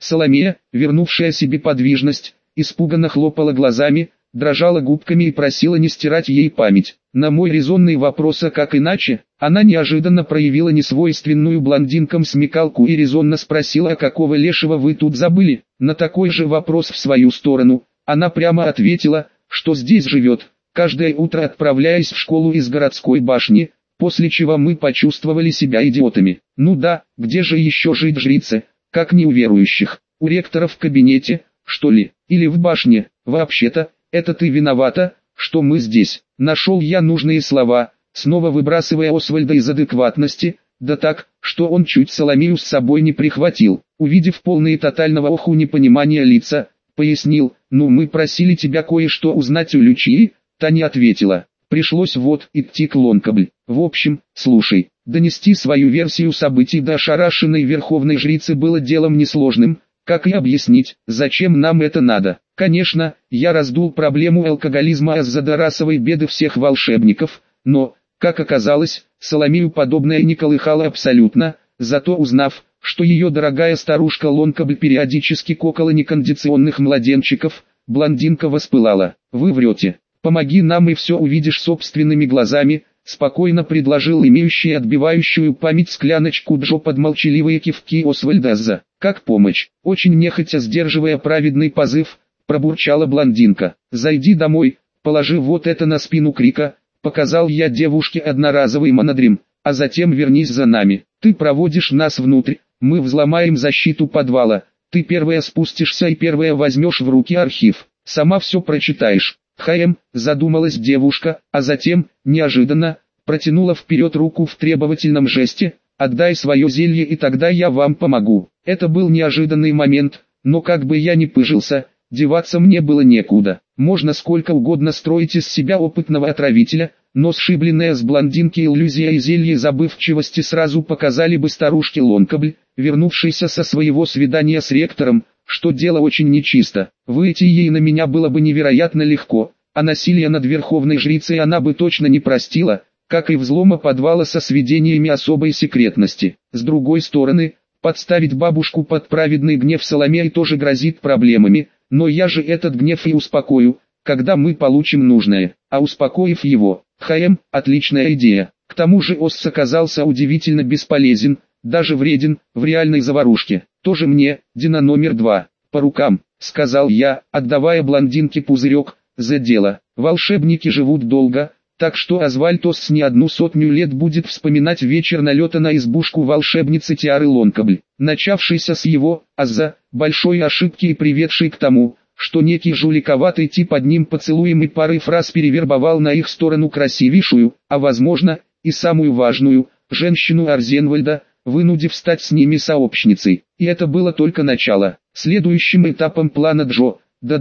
Соломея, вернувшая себе подвижность, испуганно хлопала глазами, дрожала губками и просила не стирать ей память. На мой резонный вопрос, а как иначе, она неожиданно проявила несвойственную блондинкам смекалку и резонно спросила, а какого лешего вы тут забыли. На такой же вопрос в свою сторону, она прямо ответила, что здесь живет, каждое утро отправляясь в школу из городской башни, после чего мы почувствовали себя идиотами. Ну да, где же еще жить жрице, как не у верующих, у ректора в кабинете, что ли, или в башне. Вообще-то, это ты виновата, что мы здесь. Нашел я нужные слова, снова выбрасывая Освальда из адекватности, да так, что он чуть Соломею с собой не прихватил. Увидев полные тотального оху непонимания лица, пояснил: ну мы просили тебя кое-что узнать у Лючии. Та не ответила. Пришлось вот идти к Лонкабль. В общем, слушай, донести свою версию событий до ошарашенной верховной жрицы было делом несложным, как и объяснить, зачем нам это надо. Конечно, я раздул проблему алкоголизма из-за расовой беды всех волшебников, но, как оказалось, Соломею подобное не колыхало абсолютно, зато узнав, что ее дорогая старушка Лонкабль периодически кокала некондиционных младенчиков, блондинка воспылала. Вы врете. «Помоги нам и все увидишь собственными глазами», — спокойно предложил имеющий отбивающую память скляночку Джо под молчаливые кивки Освальда. «Как помощь?» Очень нехотя сдерживая праведный позыв, пробурчала блондинка. «Зайди домой, положи вот это на спину Крика», — показал я девушке одноразовый монодрим, «а затем вернись за нами. Ты проводишь нас внутрь, мы взломаем защиту подвала, ты первая спустишься и первая возьмешь в руки архив, сама все прочитаешь». Задумалась девушка, а затем, неожиданно, протянула вперед руку в требовательном жесте: «Отдай свое зелье и тогда я вам помогу». Это был неожиданный момент, но как бы я ни пыжился, деваться мне было некуда. Можно сколько угодно строить из себя опытного отравителя, но сшибленная с блондинки иллюзия и зелье забывчивости сразу показали бы старушке Лонкабль, вернувшейся со своего свидания с ректором, что дело очень нечисто. Выйти ей на меня было бы невероятно легко, а насилие над верховной жрицей она бы точно не простила, как и взлома подвала со сведениями особой секретности. С другой стороны, подставить бабушку под праведный гнев Соломеи тоже грозит проблемами, но я же этот гнев и успокою, когда мы получим нужное, а успокоив его, отличная идея. К тому же Осс оказался удивительно бесполезен, даже вреден, в реальной заварушке. «Тоже мне, Дина номер 2, по рукам», — сказал я, отдавая блондинке пузырек, «за дело. Волшебники живут долго, так что Озвальтос не 100 лет будет вспоминать вечер налета на избушку волшебницы Тиары Лонкабль, начавшийся с его, большой ошибки и приведший к тому, что некий жуликоватый тип одним поцелуем и парой фраз перевербовал на их сторону красивейшую, а возможно, и самую важную, женщину Арзенвальда, вынудив стать с ними сообщницей. И это было только начало. Следующим этапом плана Джо,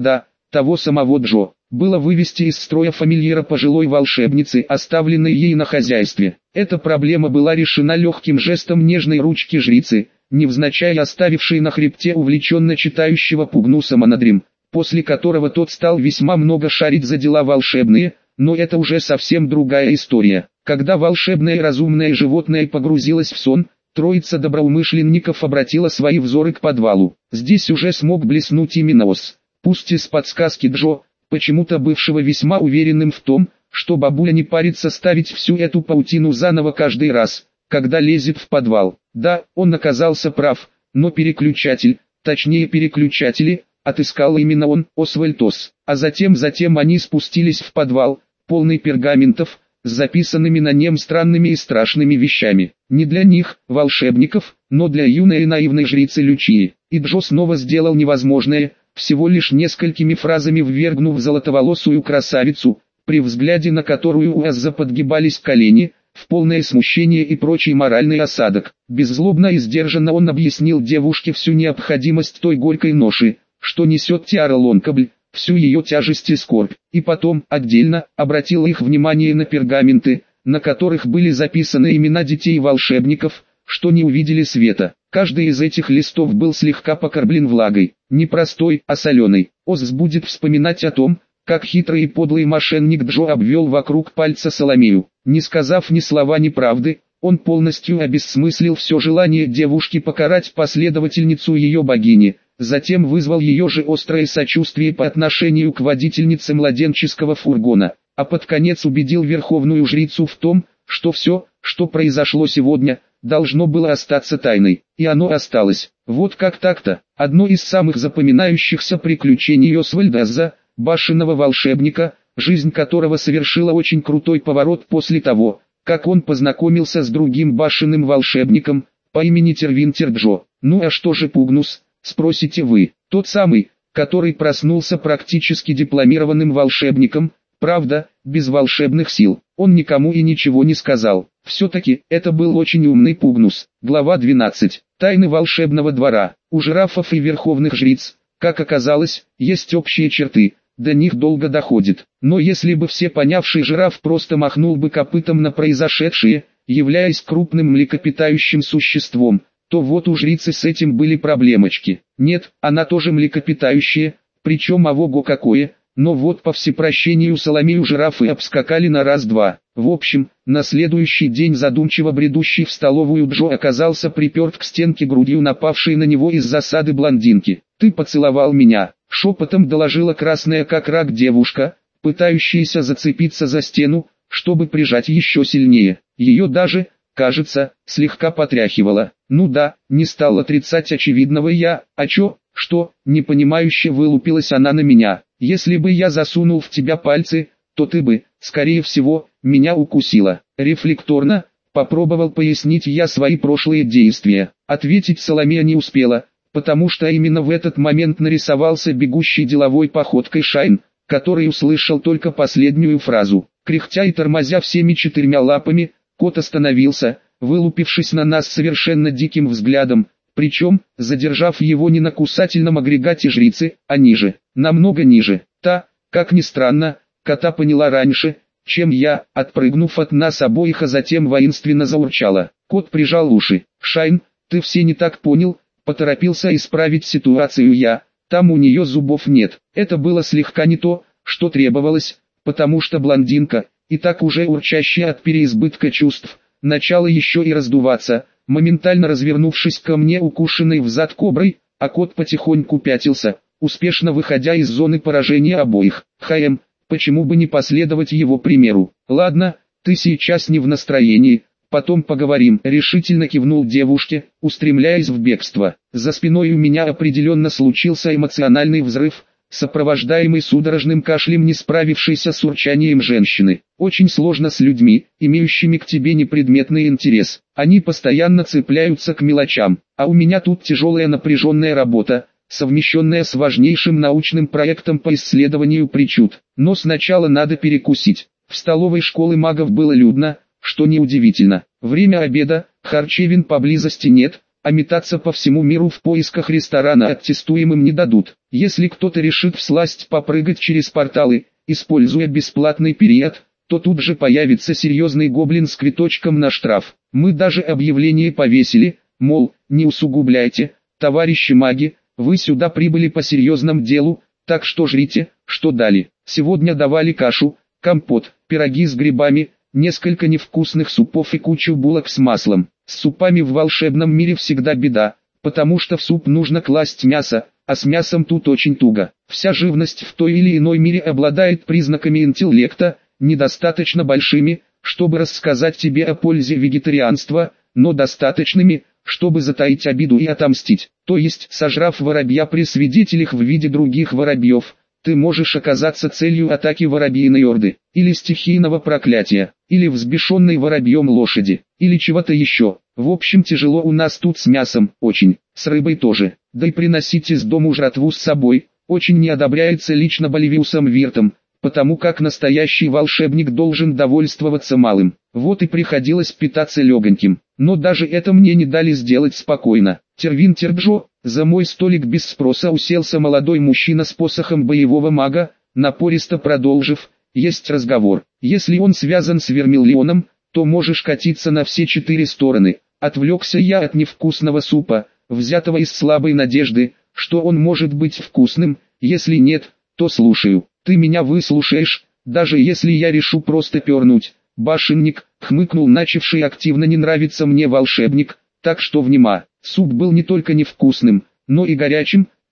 того самого Джо, было вывести из строя фамильяра пожилой волшебницы, оставленной ей на хозяйстве. Эта проблема была решена легким жестом нежной ручки жрицы, невзначай оставившей на хребте увлеченно читающего Пугнуса монодрим, после которого тот стал весьма много шарить за дела волшебные, но это уже совсем другая история. Когда волшебное и разумное животное погрузилось в сон, троица доброумышленников обратила свои взоры к подвалу. Здесь уже смог блеснуть именно Ос, пусть и с подсказки Джо, почему-то бывшего весьма уверенным в том, что бабуля не парится ставить всю эту паутину заново каждый раз, когда лезет в подвал. Да, он оказался прав, но переключатель, точнее переключатели, отыскал именно он, Освальтос. А затем они спустились в подвал, полный пергаментов, с записанными на нем странными и страшными вещами. Не для них, волшебников, но для юной и наивной жрицы Лючии. И Джо снова сделал невозможное, всего лишь несколькими фразами ввергнув золотоволосую красавицу, при взгляде на которую у Азза подгибались колени, в полное смущение и прочий моральный осадок. Беззлобно и сдержанно он объяснил девушке всю необходимость той горькой ноши, что несет Тиара Лонкабль, всю ее тяжесть и скорбь, и потом, отдельно, обратил их внимание на пергаменты, на которых были записаны имена детей-волшебников, что не увидели света. Каждый из этих листов был слегка покорблен влагой, не простой, а соленой. Озз будет вспоминать о том, как хитрый и подлый мошенник Джо обвел вокруг пальца Соломею. Не сказав ни слова ни правды, он полностью обессмыслил все желание девушки покарать последовательницу ее богини, затем вызвал ее же острое сочувствие по отношению к водительнице младенческого фургона, а под конец убедил верховную жрицу в том, что все, что произошло сегодня, должно было остаться тайной, и оно осталось. Вот как так-то. Одно из самых запоминающихся приключений Освальда, башенного волшебника, жизнь которого совершила очень крутой поворот после того, как он познакомился с другим башенным волшебником, по имени Тервин Терджо. Ну а что же Пугнус, спросите вы? Тот самый, который проснулся практически дипломированным волшебником, правда, без волшебных сил. Он никому и ничего не сказал. Все-таки, это был очень умный Пугнус. Глава 12. Тайны волшебного двора. У жирафов и верховных жриц, как оказалось, есть общие черты. До них долго доходит. Но если бы все понявший жираф просто махнул бы копытом на произошедшее, являясь крупным млекопитающим существом, то вот у жрицы с этим были проблемочки. Нет, она тоже млекопитающее, причем ого-го какое. Но вот по всепрощению Соломею жирафы обскакали на раз-два. В общем, на следующий день задумчиво бредущий в столовую Джо оказался приперт к стенке грудью напавшей на него из засады блондинки. «Ты поцеловал меня», — шепотом доложила красная как рак девушка, пытающаяся зацепиться за стену, чтобы прижать еще сильнее. Ее даже, кажется, слегка потряхивало. Ну да, не стал отрицать очевидного я, а чё, что, непонимающе вылупилась она на меня. Если бы я засунул в тебя пальцы, то ты бы, скорее всего, меня укусила. Рефлекторно, попробовал пояснить я свои прошлые действия. Ответить Соломея не успела, потому что именно в этот момент нарисовался бегущий деловой походкой Шайн, который услышал только последнюю фразу. Кряхтя и тормозя всеми четырьмя лапами, кот остановился, вылупившись на нас совершенно диким взглядом, причем, задержав его не на кусательном агрегате жрицы, а ниже, намного ниже. Та, как ни странно, кота поняла раньше, чем я, отпрыгнув от нас обоих, а затем воинственно заурчала. Кот прижал уши. «Шайн, ты все не так понял», — поторопился исправить ситуацию я, «там у нее зубов нет». Это было слегка не то, что требовалось, потому что блондинка, и так уже урчащая от переизбытка чувств, начала еще и раздуваться, моментально развернувшись ко мне укушенной взад коброй, а кот потихоньку пятился, успешно выходя из зоны поражения обоих. Почему бы не последовать его примеру? «Ладно, ты сейчас не в настроении, потом поговорим», — решительно кивнул девушке, устремляясь в бегство. За спиной у меня определенно случился эмоциональный взрыв, сопровождаемый судорожным кашлем не справившейся с урчанием женщины. Очень сложно с людьми, имеющими к тебе непредметный интерес. Они постоянно цепляются к мелочам, а у меня тут тяжелая напряженная работа, совмещенная с важнейшим научным проектом по исследованию причуд. Но сначала надо перекусить. В столовой школы магов было людно, что неудивительно. Время обеда, харчевин поблизости нет, а метаться по всему миру в поисках ресторана аттестуемым не дадут. Если кто-то решит всласть попрыгать через порталы, используя бесплатный период, то тут же появится серьезный гоблин с квиточком на штраф. Мы даже объявление повесили, мол, не усугубляйте, товарищи маги, вы сюда прибыли по серьезному делу, так что жрите, что дали. Сегодня давали кашу, компот, пироги с грибами, несколько невкусных супов и кучу булок с маслом. С супами в волшебном мире всегда беда, потому что в суп нужно класть мясо, а с мясом тут очень туго. Вся живность в той или иной мере обладает признаками интеллекта, недостаточно большими, чтобы рассказать тебе о пользе вегетарианства, но достаточными, чтобы затаить обиду и отомстить. То есть, сожрав воробья при свидетелях в виде других воробьев, ты можешь оказаться целью атаки воробьиной орды, или стихийного проклятия, или взбешенной воробьем лошади, или чего-то еще. В общем, тяжело у нас тут с мясом, очень, с рыбой тоже. Да и приносить из дому жратву с собой, очень не одобряется лично Боливиусом Виртом, потому как настоящий волшебник должен довольствоваться малым. Вот и приходилось питаться легоньким. Но даже это мне не дали сделать спокойно. Тервин Терджо, за мой столик без спроса уселся молодой мужчина с посохом боевого мага, напористо продолжив: «Есть разговор. Если он связан с Вермиллионом, то можешь катиться на все четыре стороны». Отвлекся я от невкусного супа, взятого из слабой надежды, что он может быть вкусным. Если нет, то слушаю. «Ты меня выслушаешь, даже если я решу просто пернуть». «Башенник», — хмыкнул начавший активно не нравиться мне волшебник, «так что внима». Суп был не только невкусным, но и горячим,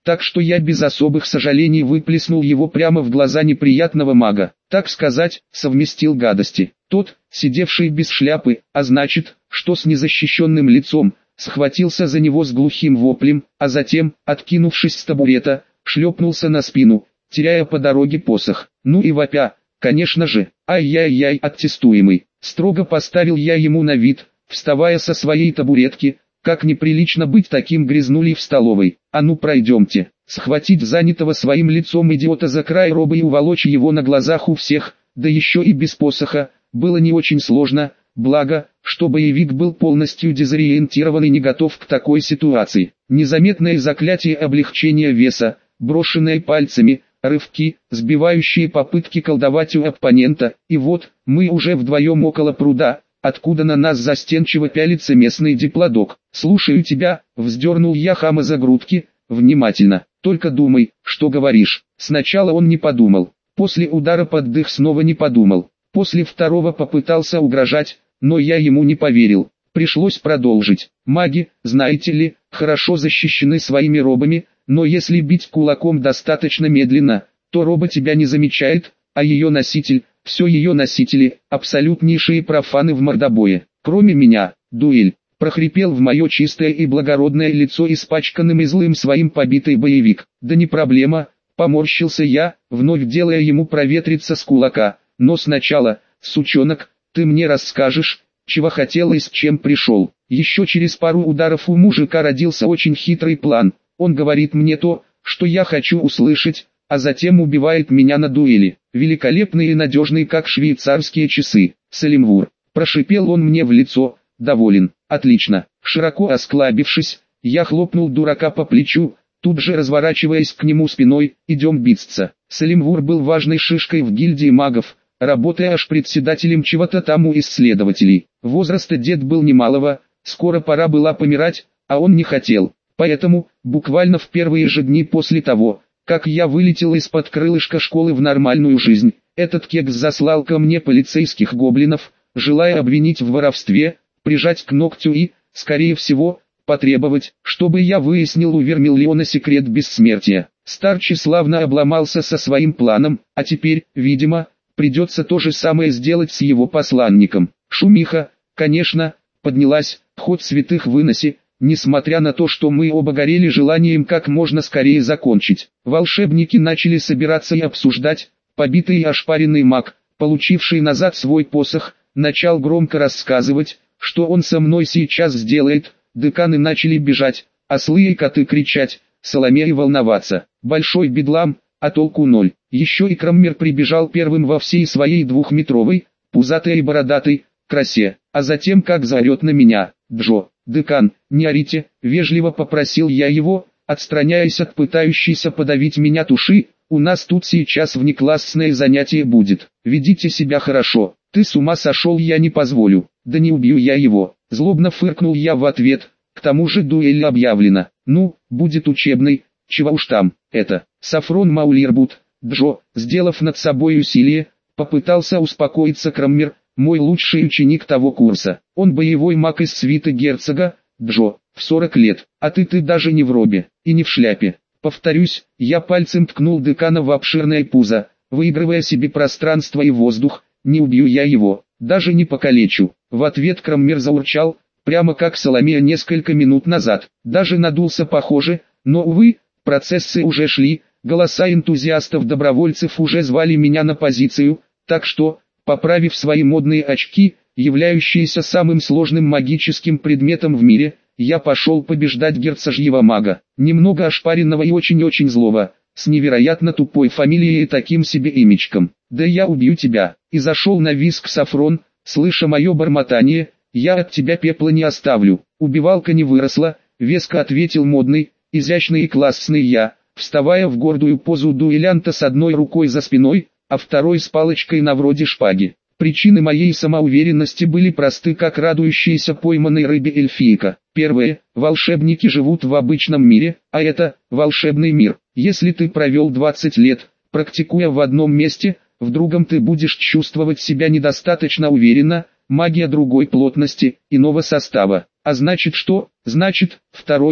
так что я без особых сожалений выплеснул его прямо в глаза неприятного мага. Так сказать, совместил гадости. Тот, сидевший без шляпы, а значит, что с незащищенным лицом, схватился за него с глухим воплем, а затем, откинувшись с табурета, шлепнулся на спину, теряя по дороге посох. Ну и вопя, конечно же, ай-яй-яй, аттестуемый. Строго поставил я ему на вид, вставая со своей табуретки, как неприлично быть таким грязнулей в столовой. А ну пройдемте. Схватить занятого своим лицом идиота за край роба и уволочь его на глазах у всех, да еще и без посоха, было не очень сложно, благо, что боевик был полностью дезориентирован и не готов к такой ситуации. Незаметное заклятие облегчения веса, брошенное пальцами, рывки, сбивающие попытки колдовать у оппонента, и вот, мы уже вдвоем около пруда, откуда на нас застенчиво пялится местный диплодок. «Слушаю тебя», — вздернул я хама за грудки, внимательно, «только думай, что говоришь». Сначала он не подумал, после удара под дых снова не подумал, после второго попытался угрожать, но я ему не поверил. Пришлось продолжить. Маги, знаете ли, хорошо защищены своими робами, но если бить кулаком достаточно медленно, то роба тебя не замечает, а ее носитель, все ее носители, абсолютнейшие профаны в мордобое. Кроме меня, дуэль, прохрипел в мое чистое и благородное лицо испачканным и злым своим побитый боевик. Да не проблема, поморщился я, вновь делая ему проветриться с кулака, но сначала, сучонок, ты мне расскажешь, чего хотел и с чем пришел. Еще через пару ударов у мужика родился очень хитрый план. Он говорит мне то, что я хочу услышать, а затем убивает меня на дуэли. Великолепный и надежный, как швейцарские часы. Салимвур. Прошипел он мне в лицо. Доволен. Отлично. Широко осклабившись, я хлопнул дурака по плечу, тут же разворачиваясь к нему спиной. Идем биться. Салимвур был важной шишкой в гильдии магов, работая аж председателем чего-то там у исследователей. Возраста дед был немалого, скоро пора была помирать, а он не хотел. Поэтому, буквально в первые же дни после того, как я вылетел из-под крылышка школы в нормальную жизнь, этот кекс заслал ко мне полицейских гоблинов, желая обвинить в воровстве, прижать к ногтю и, скорее всего, потребовать, чтобы я выяснил у Вермиллиона секрет бессмертия. Старчий славно обломался со своим планом, а теперь, видимо, придется то же самое сделать с его посланником. Шумиха, конечно, поднялась, хоть святых выноси, несмотря на то, что мы оба горели желанием как можно скорее закончить. Волшебники начали собираться и обсуждать. Побитый и ошпаренный маг, получивший назад свой посох, начал громко рассказывать, что он со мной сейчас сделает. Деканы начали бежать, ослы и коты кричать, Соломея волноваться. Большой бедлам, а толку ноль. Еще и Краммер прибежал первым во всей своей двухметровой, пузатой и бородатой, красе, а затем как заорет на меня: «Джо, декан, не орите», — вежливо попросил я его, отстраняясь от пытающейся подавить меня туши. «У нас тут сейчас внеклассное занятие будет, ведите себя хорошо». «Ты с ума сошел, я не позволю». «Да не убью я его», — злобно фыркнул я в ответ. «К тому же дуэль объявлена. Ну, будет учебной, чего уж там, это». Сафрон Маулирбут, Джо, сделав над собой усилие, попытался успокоиться Краммер, мой лучший ученик того курса. Он боевой маг из свиты герцога, Джо, в 40 лет, а ты даже не в робе, и не в шляпе. Повторюсь, я пальцем ткнул декана в обширное пузо, выигрывая себе пространство и воздух. Не убью я его, даже не покалечу. В ответ Краммер заурчал, прямо как Соломея несколько минут назад. Даже надулся похоже, но увы, процессы уже шли, голоса энтузиастов-добровольцев уже звали меня на позицию, так что, поправив свои модные очки, являющиеся самым сложным магическим предметом в мире, я пошел побеждать герцожьего мага, немного ошпаренного и очень-очень злого, с невероятно тупой фамилией и таким себе имечком. «Да я убью тебя», и зашел на визг Сафрон, слыша мое бормотание: «Я от тебя пепла не оставлю». «Убивалка не выросла», веско ответил модный, изящный и классный я, вставая в гордую позу дуэлянта с одной рукой за спиной, а второй с палочкой на вроде шпаги. Причины моей самоуверенности были просты, как радующаяся пойманной рыбе эльфийка. Первое, волшебники живут в обычном мире, а это волшебный мир. Если ты провел 20 лет, практикуя в одном месте, в другом ты будешь чувствовать себя недостаточно уверенно, магия другой плотности, иного состава. А значит что? Значит, второе,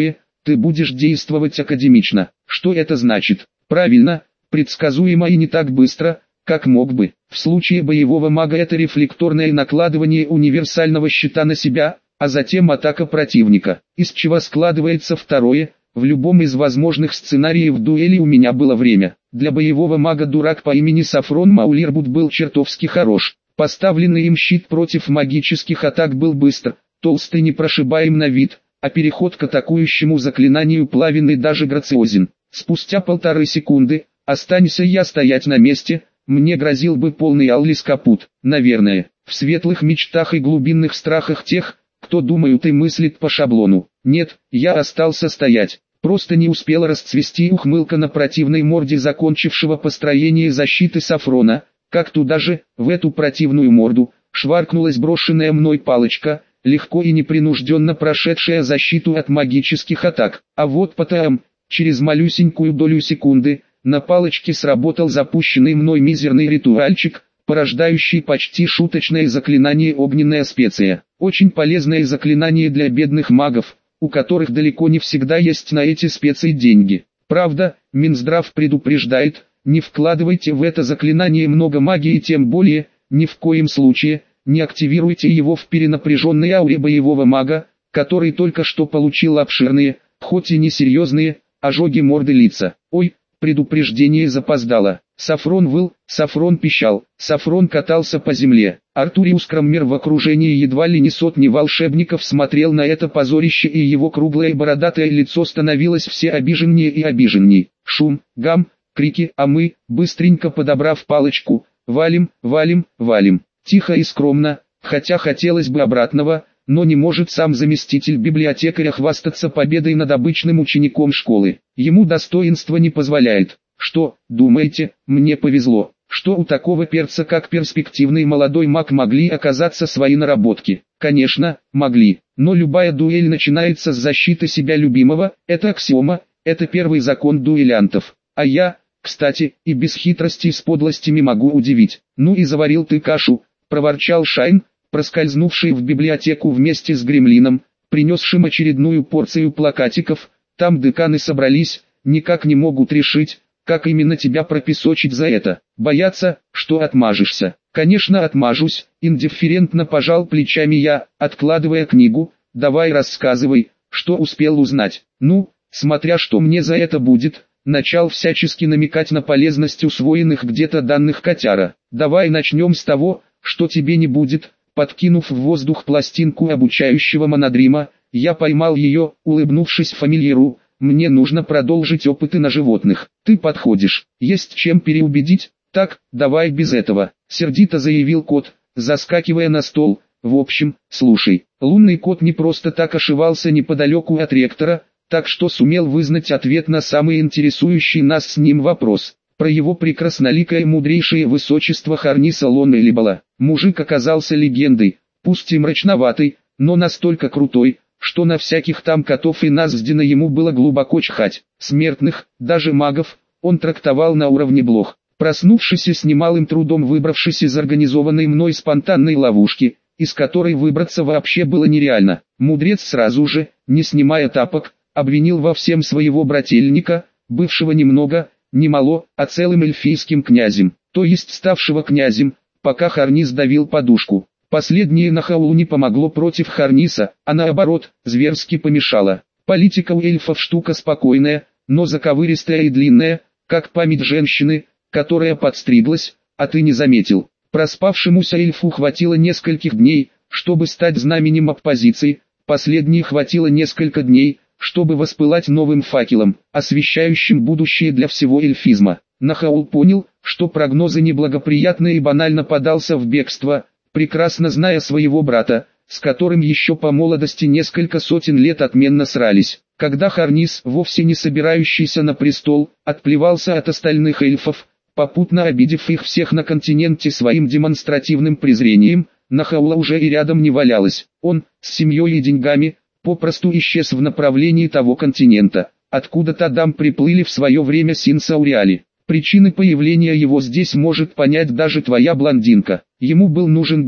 ты будешь действовать академично. Что это значит? Правильно, предсказуемо и не так быстро, как мог бы. В случае боевого мага это рефлекторное накладывание универсального щита на себя, а затем атака противника. Из чего складывается второе: в любом из возможных сценариев дуэли у меня было время. Для боевого мага дурак по имени Сафрон Маулирбут был чертовски хорош. Поставленный им щит против магических атак был быстр, толстый, непрошибаем на вид, а переход к атакующему заклинанию плавен и даже грациозен. Спустя 1,5 секунды, останься я стоять на месте, мне грозил бы полный Аллис капут. Наверное, в светлых мечтах и глубинных страхах тех, кто думают и мыслит по шаблону. Нет, я остался стоять. Просто не успела расцвести ухмылка на противной морде закончившего построение защиты Сафрона, как туда же, в эту противную морду, шваркнулась брошенная мной палочка, легко и непринужденно прошедшая защиту от магических атак. А вот потом, через малюсенькую долю секунды, на палочке сработал запущенный мной мизерный ритуальчик, порождающий почти шуточное заклинание «Огненная специя». Очень полезное заклинание для бедных магов, у которых далеко не всегда есть на эти специи деньги. Правда, Минздрав предупреждает, не вкладывайте в это заклинание много магии и тем более, ни в коем случае, не активируйте его в перенапряженной ауре боевого мага, который только что получил обширные, хоть и несерьезные, ожоги морды лица. Ой, предупреждение запоздало. Сафрон выл, Сафрон пищал, Сафрон катался по земле. Артуриус Краммер в окружении едва ли не сотни волшебников смотрел на это позорище, и его круглое бородатое лицо становилось все обиженнее и обиженнее. Шум, гам, крики, а мы, быстренько подобрав палочку, валим, валим, валим. Тихо и скромно, хотя хотелось бы обратного, но не может сам заместитель библиотекаря хвастаться победой над обычным учеником школы. Ему достоинство не позволяет. Что, думаете, мне повезло, что у такого перца как перспективный молодой маг могли оказаться свои наработки? Конечно, могли, но любая дуэль начинается с защиты себя любимого, это аксиома, это первый закон дуэлянтов. А я, кстати, и без хитрости с подлостями могу удивить. Ну и заварил ты кашу, проворчал Шайн, проскользнувший в библиотеку вместе с Гремлином, принесшим очередную порцию плакатиков. Там деканы собрались, никак не могут решить, как именно тебя пропесочить за это. Боятся, что отмажешься. Конечно, отмажусь, индифферентно пожал плечами я, откладывая книгу. Давай рассказывай, что успел узнать. Ну, смотря что мне за это будет. Начал всячески намекать на полезность усвоенных где-то данных котяра. Давай начнем с того, что тебе не будет. Подкинув в воздух пластинку обучающего монодрима, я поймал ее, улыбнувшись фамильяру. Мне нужно продолжить опыты на животных. Ты подходишь. Есть чем переубедить? Так, давай без этого, сердито заявил кот, заскакивая на стол. В общем, слушай, лунный кот не просто так ошивался неподалеку от ректора, так что сумел вызнать ответ на самый интересующий нас с ним вопрос. Про его прекрасноликое мудрейшее высочество Харниса Лон-Элибала. Мужик оказался легендой, пусть и мрачноватый, но настолько крутой, что на всяких там котов и Наздина ему было глубоко чхать. Смертных, даже магов, он трактовал на уровне блох. Проснувшись и с немалым трудом выбравшись из организованной мной спонтанной ловушки, из которой выбраться вообще было нереально, мудрец сразу же, не снимая тапок, обвинил во всем своего брательника, бывшего ни много, ни мало, а целым эльфийским князем, то есть ставшего князем, пока Харнис давил подушку. Последнее Нахаулу не помогло против Харниса, а наоборот, зверски помешало. Политика у эльфов штука спокойная, но заковыристая и длинная, как память женщины, которая подстриглась, а ты не заметил. Проспавшемуся эльфу хватило нескольких дней, чтобы стать знаменем оппозиции, последней хватило несколько дней, чтобы воспылать новым факелом, освещающим будущее для всего эльфизма. Нахаул понял, что прогнозы неблагоприятны и банально подался в бегство, прекрасно зная своего брата, с которым еще по молодости несколько сотен лет отменно срались. Когда Харнис, вовсе не собирающийся на престол, отплевался от остальных эльфов, попутно обидев их всех на континенте своим демонстративным презрением, Нахаула уже и рядом не валялась. Он, с семьей и деньгами, попросту исчез в направлении того континента, откуда Тадам приплыли в свое время Синсауриали. Причины появления его здесь может понять даже твоя блондинка. Ему был нужен гид,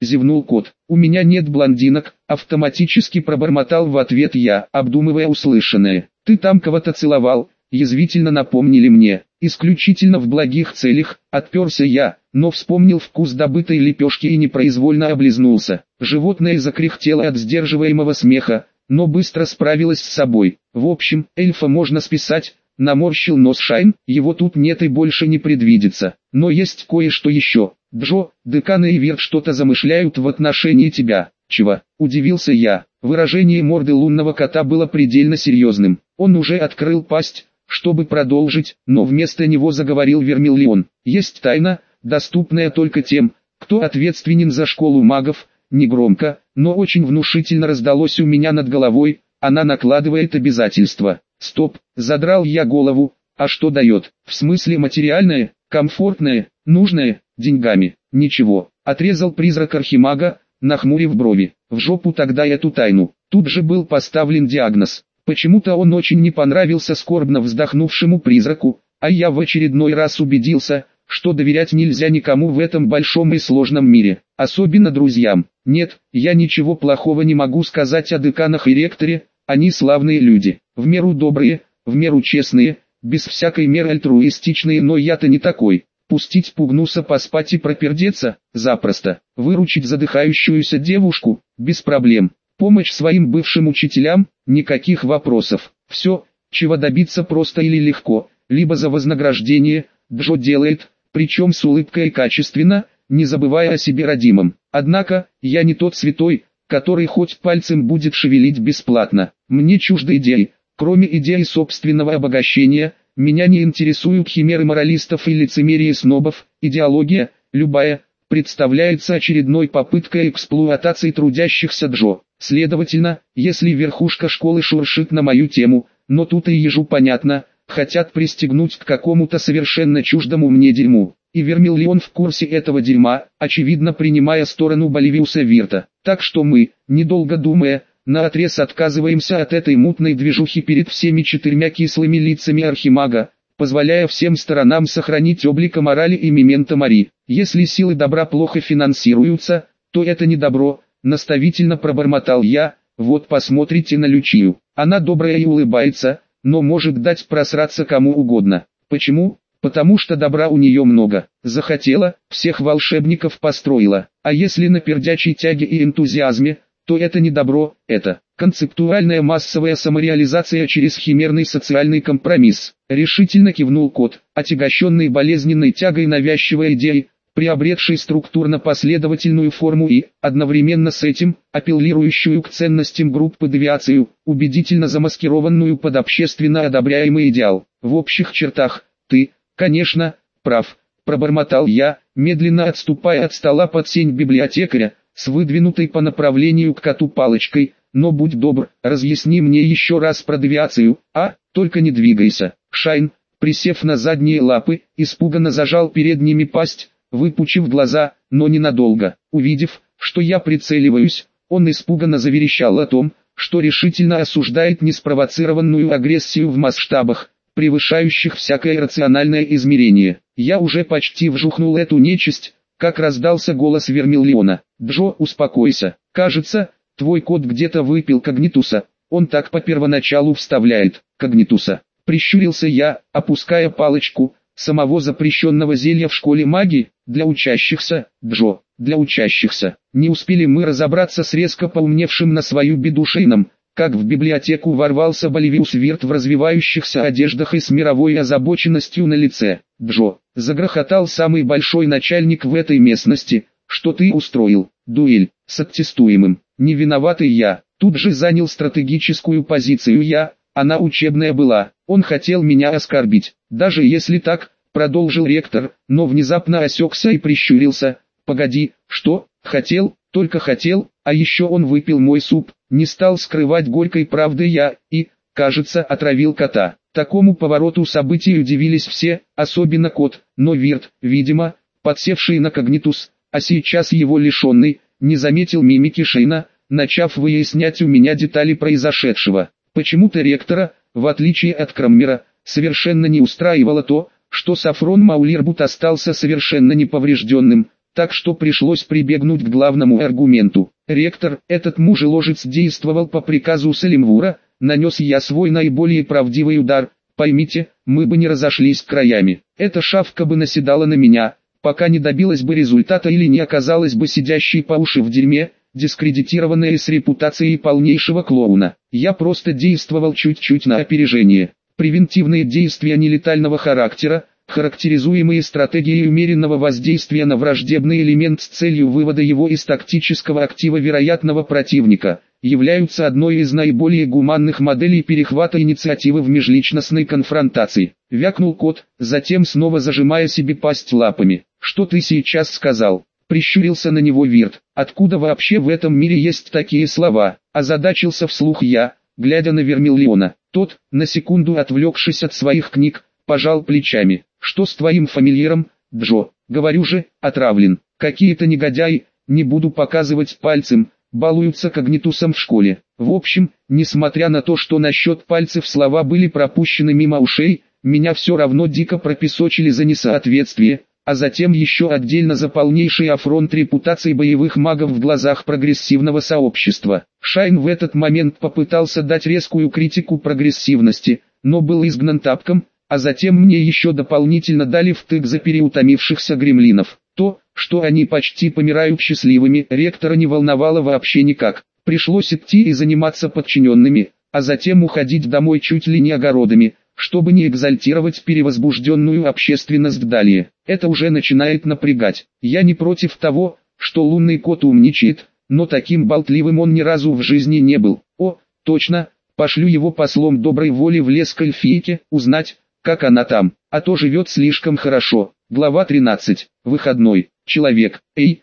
зевнул кот. У меня нет блондинок, автоматически пробормотал в ответ я, обдумывая услышанное. Ты там кого-то целовал, язвительно напомнили мне. Исключительно в благих целях, отперся я, но вспомнил вкус добытой лепешки и непроизвольно облизнулся. Животное закряхтело от сдерживаемого смеха, но быстро справилась с собой. В общем, эльфа можно списать, наморщил нос Шайн, его тут нет и больше не предвидится. Но есть кое-что еще. Джо, декан и Вирт что-то замышляют в отношении тебя. Чего? Удивился я. Выражение морды лунного кота было предельно серьезным. Он уже открыл пасть, чтобы продолжить, но вместо него заговорил Вермиллион. Есть тайна, доступная только тем, кто ответственен за школу магов. Негромко, но очень внушительно раздалось у меня над головой. Она накладывает обязательства. Стоп, задрал я голову. А что дает? В смысле материальное, комфортное, нужное, деньгами? Ничего. Отрезал призрак архимага, нахмурив брови. В жопу тогда эту тайну. Тут же был поставлен диагноз. Почему-то он очень не понравился скорбно вздохнувшему призраку, а я в очередной раз убедился, что доверять нельзя никому в этом большом и сложном мире, особенно друзьям. Нет, я ничего плохого не могу сказать о деканах и ректоре, они славные люди, в меру добрые, в меру честные, без всякой меры альтруистичные, но я-то не такой. Пустить Пугнуса поспать и пропердеться, запросто. Выручить задыхающуюся девушку, без проблем. Помощь своим бывшим учителям, никаких вопросов. Все, чего добиться просто или легко, либо за вознаграждение, Джо делает, причем с улыбкой и качественно, не забывая о себе родимом. Однако, я не тот святой, который хоть пальцем будет шевелить бесплатно. Мне чужды идеи, кроме идеи собственного обогащения, меня не интересуют химеры моралистов и лицемерие снобов, идеология, любая, представляется очередной попыткой эксплуатации трудящихся Джо. Следовательно, если верхушка школы шуршит на мою тему, но тут и ежу понятно, хотят пристегнуть к какому-то совершенно чуждому мне дерьму. И Вермиллион в курсе этого дерьма, очевидно принимая сторону Боливиуса Вирта. Так что мы, недолго думая, наотрез отказываемся от этой мутной движухи перед всеми четырьмя кислыми лицами архимага, позволяя всем сторонам сохранить облик морали и мементо мори. Если силы добра плохо финансируются, то это не добро, наставительно пробормотал я. Вот посмотрите на Лючию. Она добрая и улыбается, но может дать просраться кому угодно. Почему? Потому что добра у нее много. Захотела, всех волшебников построила. А если на пердячей тяге и энтузиазме, то это не добро, это концептуальная массовая самореализация через химерный социальный компромисс. Решительно кивнул кот, отягощенный болезненной тягой навязчивой идеи, приобретшей структурно-последовательную форму и, одновременно с этим, апеллирующую к ценностям группы девиацию, убедительно замаскированную под общественно одобряемый идеал. В общих чертах, ты, конечно, прав, пробормотал я, медленно отступая от стола под сень библиотекаря, с выдвинутой по направлению к коту палочкой, но будь добр, разъясни мне еще раз про девиацию, только не двигайся. Шайн, присев на задние лапы, испуганно зажал перед ними пасть, выпучив глаза, но ненадолго. Увидев, что я прицеливаюсь, он испуганно заверещал о том, что решительно осуждает неспровоцированную агрессию в масштабах, превышающих всякое рациональное измерение. Я уже почти вжухнул эту нечисть, как раздался голос Вермиллиона. «Джо, успокойся. Кажется, твой кот где-то выпил когнитуса. Он так по первоначалу вставляет. Когнитуса». Прищурился я, опуская палочку. Самого запрещенного зелья в школе магии, для учащихся, Джо, для учащихся. Не успели мы разобраться с резко поумневшим на свою беду Шейном, как в библиотеку ворвался Боливиус Вирт в развивающихся одеждах и с мировой озабоченностью на лице. «Джо», загрохотал самый большой начальник в этой местности, «что ты устроил? Дуэль, с аттестуемым». Не виноватый я, тут же занял стратегическую позицию я, она учебная была, он хотел меня оскорбить. Даже если так, продолжил ректор, но внезапно осекся и прищурился. «Погоди, что? Хотел? Только хотел? А еще он выпил мой суп». Не стал скрывать горькой правды я, и, кажется, отравил кота. Такому повороту событий удивились все, особенно кот, но Вирт, видимо, подсевший на когнитус, а сейчас его лишенный, не заметил мимики Шейна, начав выяснять у меня детали произошедшего. Почему-то ректора, в отличие от Краммера, совершенно не устраивало то, что Сафрон Маулирбут остался совершенно неповрежденным, так что пришлось прибегнуть к главному аргументу. Ректор, этот мужеложец действовал по приказу Салимвура, нанес я свой наиболее правдивый удар. Поймите, мы бы не разошлись краями. Эта шавка бы наседала на меня, пока не добилась бы результата или не оказалась бы сидящей по уши в дерьме, дискредитированная с репутацией полнейшего клоуна. Я просто действовал чуть-чуть на опережение. Превентивные действия нелетального характера, характеризуемые стратегией умеренного воздействия на враждебный элемент с целью вывода его из тактического актива вероятного противника, являются одной из наиболее гуманных моделей перехвата инициативы в межличностной конфронтации. Вякнул кот, затем снова зажимая себе пасть лапами. «Что ты сейчас сказал?» Прищурился на него Вирт. «Откуда вообще в этом мире есть такие слова?» Озадачился вслух я, глядя на Вермиллиона. Тот, на секунду отвлекшись от своих книг, пожал плечами. «Что с твоим фамильяром, Джо? Говорю же, отравлен. Какие-то негодяи, не буду показывать пальцем, балуются когнитусом в школе. В общем, несмотря на то, что насчет пальцев слова были пропущены мимо ушей, меня все равно дико пропесочили за несоответствие, а затем еще отдельно за полнейший афронт репутации боевых магов в глазах прогрессивного сообщества». Шайн в этот момент попытался дать резкую критику прогрессивности, но был изгнан тапком, а затем мне еще дополнительно дали втык за переутомившихся гремлинов. То, что они почти помирают счастливыми, ректора не волновало вообще никак. Пришлось идти и заниматься подчиненными, а затем уходить домой чуть ли не огородами, чтобы не экзальтировать перевозбужденную общественность далее. Это уже начинает напрягать. Я не против того, что лунный кот умничает, но таким болтливым он ни разу в жизни не был. О, точно, пошлю его послом доброй воли в лес к эльфийке, узнать, как она там, а то живет слишком хорошо. Глава 13. Выходной. Человек. Эй,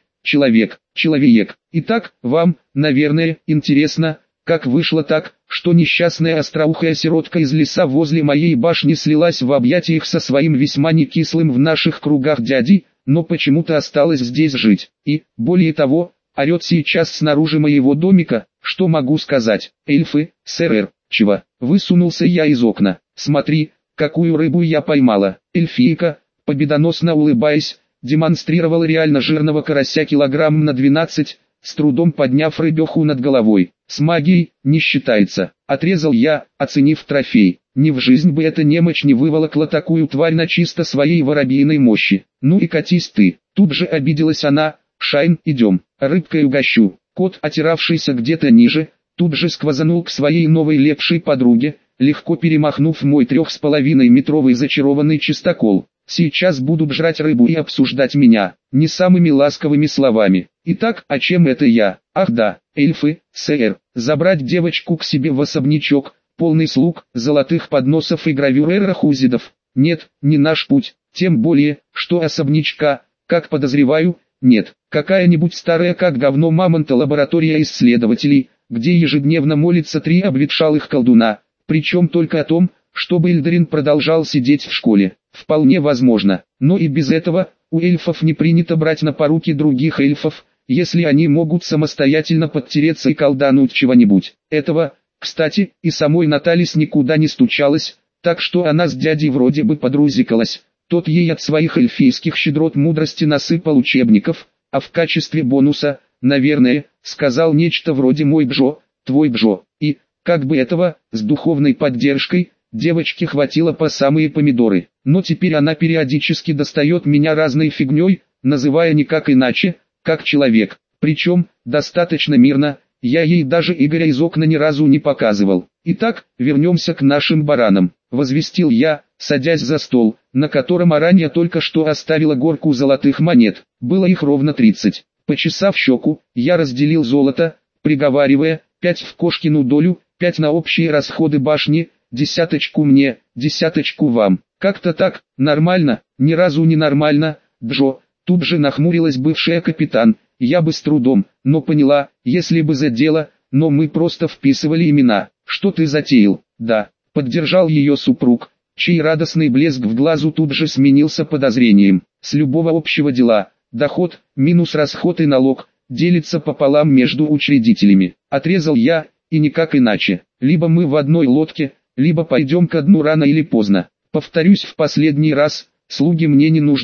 человек. Итак, вам, наверное, интересно, как вышло так, что несчастная остроухая сиротка из леса возле моей башни слилась в объятиях со своим весьма некислым в наших кругах дядей, но почему-то осталась здесь жить. И, более того, орет сейчас снаружи моего домика. Что могу сказать? Эльфы, сэр, чего? Высунулся я из окна. Смотри, какую рыбу я поймала. Эльфийка, победоносно улыбаясь, демонстрировала реально жирного карася килограмм на 12, с трудом подняв рыбеху над головой. С магией не считается, отрезал я, оценив трофей. Ни в жизнь бы эта немочь не выволокла такую тварь на чисто своей воробьиной мощи. Ну и катись ты. Тут же обиделась она. Шайн, идем, рыбкой угощу. Кот, отиравшийся где-то ниже, тут же сквозанул к своей новой лепшей подруге, легко перемахнув мой 3,5-метровый зачарованный чистокол. Сейчас будут жрать рыбу и обсуждать меня, не самыми ласковыми словами. Итак, а чем это я? Ах да, эльфы, сэр, забрать девочку к себе в особнячок, полный слуг, золотых подносов и гравюр эррахузидов. Нет, не наш путь, тем более, что особнячка, как подозреваю, нет. Какая-нибудь старая как говно мамонта лаборатория исследователей, где ежедневно молится 3 обветшалых колдуна, причем только о том, чтобы Ильдарин продолжал сидеть в школе. Вполне возможно, но и без этого, у эльфов не принято брать на поруки других эльфов, если они могут самостоятельно подтереться и колдануть чего-нибудь. Этого, кстати, и самой Наталис никуда не стучалась, так что она с дядей вроде бы подрузикалась. Тот ей от своих эльфийских щедрот мудрости насыпал учебников, а в качестве бонуса, наверное, сказал нечто вроде «мой Бжо, твой Бжо». И, как бы этого, с духовной поддержкой, девочке хватило по самые помидоры. Но теперь она периодически достает меня разной фигней, называя никак иначе, как человек. Причем, достаточно мирно, я ей даже Игоря из окна ни разу не показывал. Итак, вернемся к нашим баранам, возвестил я, садясь за стол, на котором Аранья только что оставила горку золотых монет. Было их ровно 30. Почесав щеку, я разделил золото, приговаривая, 5 в Кошкину долю, 5 на общие расходы башни, 10 мне, 10 вам. Как-то так, нормально, ни разу не нормально, Джо. Тут же нахмурилась бывшая капитан. Я бы с трудом, но поняла, если бы за дело, но мы просто вписывали имена. Что ты затеял? Да, поддержал ее супруг, чей радостный блеск в глазу тут же сменился подозрением. С любого общего дела, доход, минус расход и налог, делится пополам между учредителями. Отрезал я, и никак иначе. Либо мы в одной лодке, либо пойдем ко дну рано или поздно. Повторюсь в последний раз, слуги мне не нужны.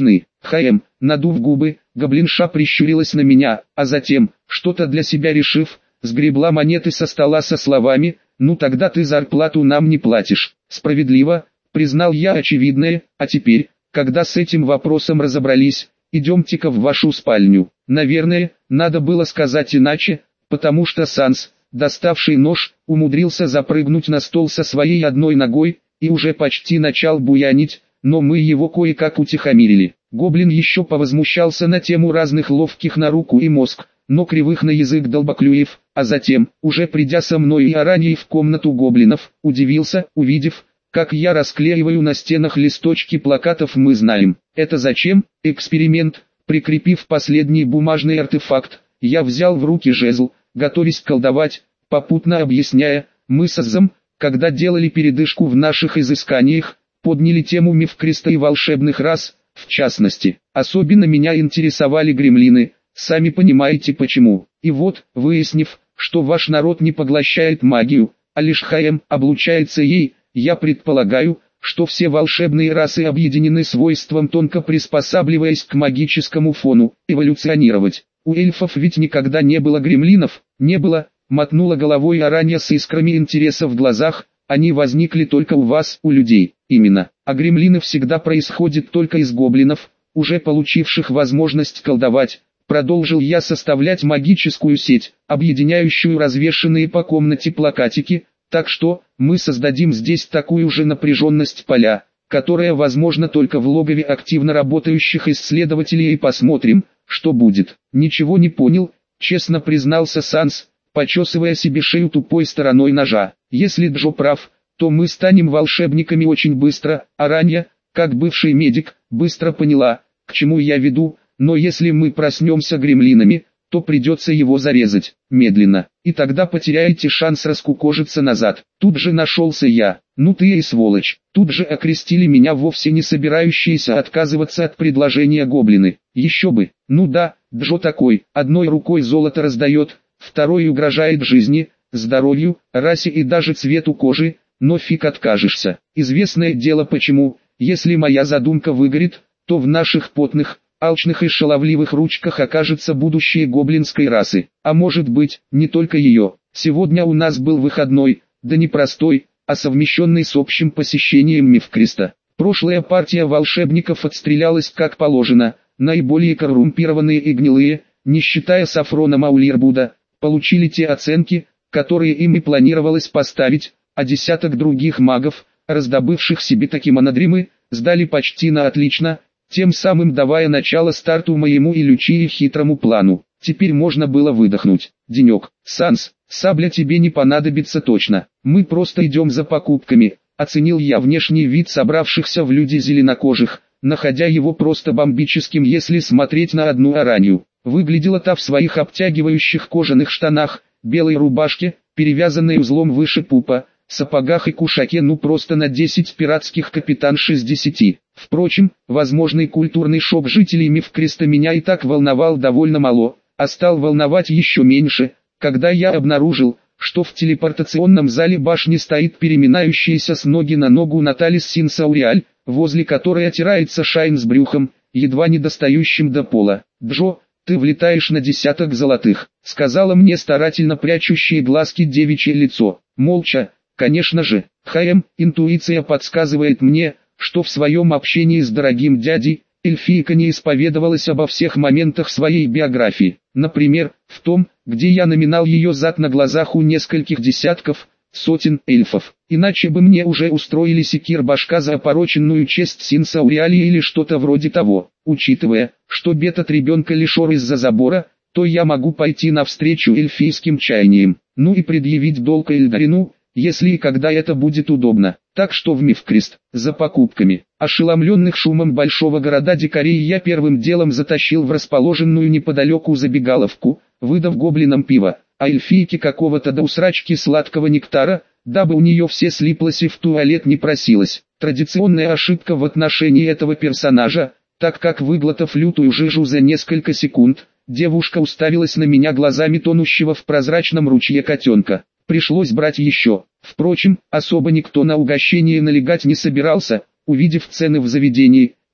Надув губы, гоблинша прищурилась на меня, а затем, что-то для себя решив, сгребла монеты со стола со словами: «Ну тогда ты зарплату нам не платишь». Справедливо, признал я очевидное, а теперь, когда с этим вопросом разобрались, идемте-ка в вашу спальню. Наверное, надо было сказать иначе, потому что Санс, доставший нож, умудрился запрыгнуть на стол со своей одной ногой, и уже почти начал буянить, но мы его кое-как утихомирили. Гоблин еще повозмущался на тему разных ловких на руку и мозг, но кривых на язык долбоклюев, а затем, уже придя со мной и Араньей в комнату гоблинов, удивился, увидев, как я расклеиваю на стенах листочки плакатов «Мы знаем». Это зачем? Эксперимент. Прикрепив последний бумажный артефакт, я взял в руки жезл, готовясь колдовать, попутно объясняя: мы с Азом, когда делали передышку в наших изысканиях, подняли тему Мифкриста и волшебных рас, в частности, особенно меня интересовали гремлины, сами понимаете почему. И вот, выяснив, что ваш народ не поглощает магию, а лишь облучается ей, я предполагаю, что все волшебные расы объединены свойством, тонко приспосабливаясь к магическому фону, эволюционировать. У эльфов ведь никогда не было гремлинов, не было, мотнула головой Аранья с искрами интереса в глазах. Они возникли только у вас, у людей, именно. А гремлины всегда происходят только из гоблинов, уже получивших возможность колдовать. Продолжил я составлять магическую сеть, объединяющую развешанные по комнате плакатики, так что, мы создадим здесь такую же напряженность поля, которая возможна только в логове активно работающих исследователей, и посмотрим, что будет. Ничего не понял, честно признался Санс, почесывая себе шею тупой стороной ножа. Если Джо прав, то мы станем волшебниками очень быстро. Аранья, как бывший медик, быстро поняла, к чему я веду, но если мы проснемся гремлинами, то придется его зарезать, медленно, и тогда потеряете шанс раскукожиться назад. Тут же нашелся я: ну ты и сволочь. Тут же окрестили меня вовсе не собирающиеся отказываться от предложения гоблины. Еще бы, ну да, Джо такой, одной рукой золото раздает, второй угрожает жизни, здоровью, расе и даже цвету кожи, но фиг откажешься. Известное дело почему: если моя задумка выгорит, то в наших потных, алчных и шаловливых ручках окажется будущее гоблинской расы. А может быть, не только ее. Сегодня у нас был выходной, да не простой, а совмещенный с общим посещением Мифкриста. Прошлая партия волшебников отстрелялась как положено, наиболее коррумпированные и гнилые, не считая Сафрона Маулирбуда, получили те оценки, которые им и планировалось поставить, а десяток других магов, раздобывших себе такие монодримы, сдали почти на отлично, тем самым давая начало старту моему и Лючии хитрому плану. Теперь можно было выдохнуть. Денек. Санс, сабля тебе не понадобится точно. Мы просто идем за покупками. Оценил я внешний вид собравшихся в люди зеленокожих, находя его просто бомбическим, если смотреть на одну Аранью. Выглядела та в своих обтягивающих кожаных штанах, белой рубашке, перевязанной узлом выше пупа, сапогах и кушаке, ну просто на 10 пиратских капитанш из 10. Впрочем, возможный культурный шок жителей Мифкриста меня и так волновал довольно мало, а стал волновать еще меньше, когда я обнаружил, что в телепортационном зале башни стоит переминающаяся с ноги на ногу Наталис Синсауриаль, возле которой отирается Шайн с брюхом, едва не достающим до пола. «Джо, ты влетаешь на 10 золотых», — сказала мне старательно прячущие глазки девичье лицо. Молча, конечно же, интуиция подсказывает мне, что в своем общении с дорогим дядей, эльфийка не исповедовалась обо всех моментах своей биографии. Например, в том, где я номинал ее зад на глазах у нескольких десятков, сотен эльфов. Иначе бы мне уже устроили секир-башка за опороченную честь Синсауриалии или что-то вроде того. Учитывая, что бед-от ребенка лишор из-за забора, то я могу пойти навстречу эльфийским чаяниям, ну и предъявить долг Эльдарину, если и когда это будет удобно. Так что в Мифкрист, за покупками. Ошеломленных шумом большого города дикарей я первым делом затащил в расположенную неподалеку забегаловку, выдав гоблинам пиво, а эльфийке какого-то до усрачки сладкого нектара, дабы у нее все слиплось и в туалет не просилось. Традиционная ошибка в отношении этого персонажа, так как, выглотав лютую жижу за несколько секунд, девушка уставилась на меня глазами тонущего в прозрачном ручье котенка. Пришлось брать еще. Впрочем, особо никто на угощение налегать не собирался. Увидев цены в заведении,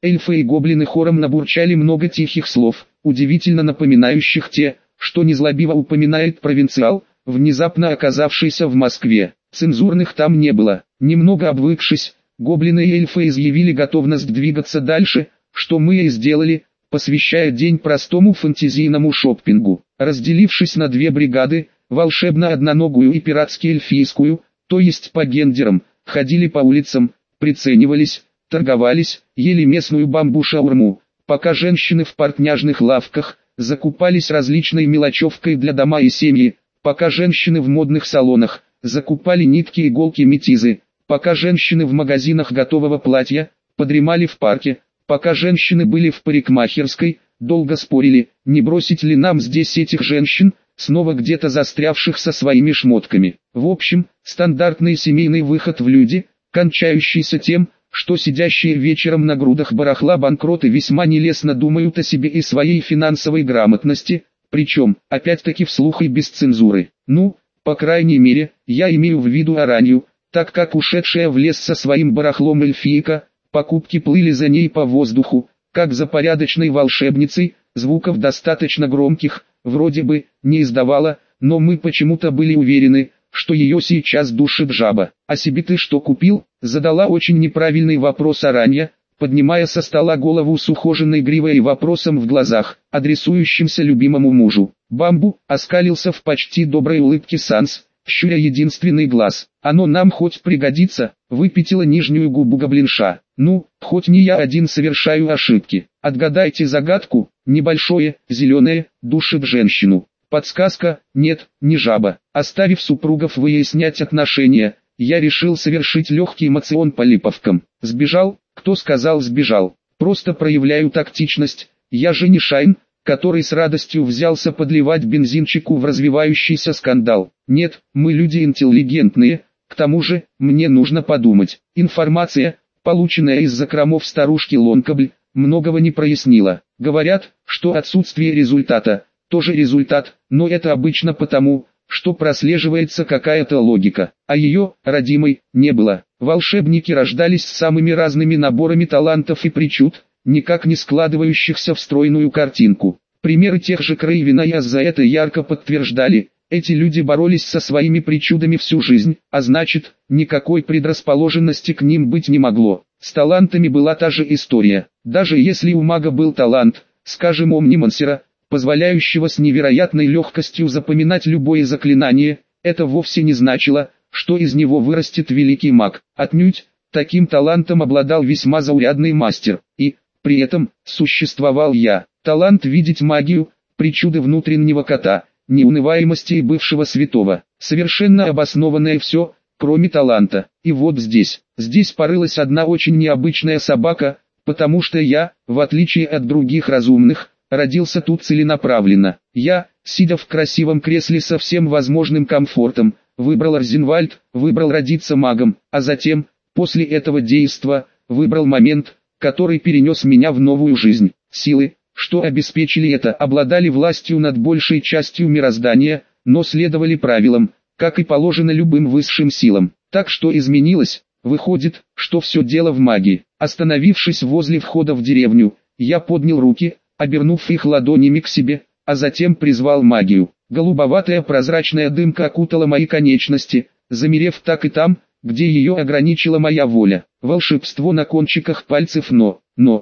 Эльфы и гоблины хором набурчали много тихих слов, удивительно напоминающих те, что незлобиво упоминает провинциал, внезапно оказавшийся в Москве. Цензурных там не было. Немного обвыкшись, гоблины и эльфы изъявили готовность двигаться дальше, что мы и сделали, посвящая день простому фэнтезийному шоппингу. Разделившись на две бригады, волшебно-одноногую и пиратски-эльфийскую, то есть по гендерам, ходили по улицам, приценивались, торговались, ели местную бамбу-шаурму, пока женщины в портняжных лавках закупались различной мелочевкой для дома и семьи, пока женщины в модных салонах закупали нитки, иголки, метизы, пока женщины в магазинах готового платья подремали в парке, пока женщины были в парикмахерской, долго спорили, не бросить ли нам здесь этих женщин, снова где-то застрявших со своими шмотками. В общем, стандартный семейный выход в люди, кончающийся тем, что сидящие вечером на грудах барахла банкроты весьма нелестно думают о себе и своей финансовой грамотности, причем, опять-таки вслух и без цензуры. Ну, по крайней мере, я имею в виду Аранью, так как ушедшая в лес со своим барахлом эльфийка, покупки плыли за ней по воздуху, как за порядочной волшебницей, звуков достаточно громких, вроде бы, не издавала, но мы почему-то были уверены, что ее сейчас душит жаба. «А себе ты что купил?» — задала очень неправильный вопрос Аранья, поднимая со стола голову с ухоженной гривой и вопросом в глазах, адресующимся любимому мужу. Бамбу оскалился в почти доброй улыбке Санс, щуря единственный глаз. «Оно нам хоть пригодится», — выпятила нижнюю губу гоблинша. «Ну, хоть не я один совершаю ошибки. Отгадайте загадку, небольшое, зеленое, душит женщину». Подсказка: нет, не жаба. Оставив супругов выяснять отношения, я решил совершить легкий эмоцион по липовкам. Сбежал? Кто сказал сбежал? Просто проявляю тактичность. Я же не Шайн, который с радостью взялся подливать бензинчику в развивающийся скандал. Нет, мы люди интеллигентные. К тому же, мне нужно подумать. Информация, полученная из закромов старушки Лонкабль, многого не прояснила. Говорят, что отсутствие результата тоже результат, но это обычно потому, что прослеживается какая-то логика, а ее, родимой, не было. Волшебники рождались с самыми разными наборами талантов и причуд, никак не складывающихся в стройную картинку. Примеры тех же Крейвена и Азза это ярко подтверждали. Эти люди боролись со своими причудами всю жизнь, а значит, никакой предрасположенности к ним быть не могло. С талантами была та же история. Даже если у мага был талант, скажем, Омнимансера, позволяющего с невероятной легкостью запоминать любое заклинание, это вовсе не значило, что из него вырастет великий маг. Отнюдь, таким талантом обладал весьма заурядный мастер, и, при этом, существовал я. Талант видеть магию, причуды внутреннего кота, неунываемости и бывшего святого. Совершенно обоснованное все, кроме таланта. И вот здесь порылась одна очень необычная собака, потому что я, в отличие от других разумных, родился тут целенаправленно. Я, сидя в красивом кресле со всем возможным комфортом, выбрал Арзенвальд, выбрал родиться магом, а затем, после этого действа, выбрал момент, который перенес меня в новую жизнь. Силы, что обеспечили это, обладали властью над большей частью мироздания, но следовали правилам, как и положено любым высшим силам. Так что изменилось? Выходит, что все дело в магии. Остановившись возле входа в деревню, я поднял руки, обернув их ладонями к себе, а затем призвал магию. Голубоватая прозрачная дымка окутала мои конечности, замерев так и там, где ее ограничила моя воля. Волшебство на кончиках пальцев, но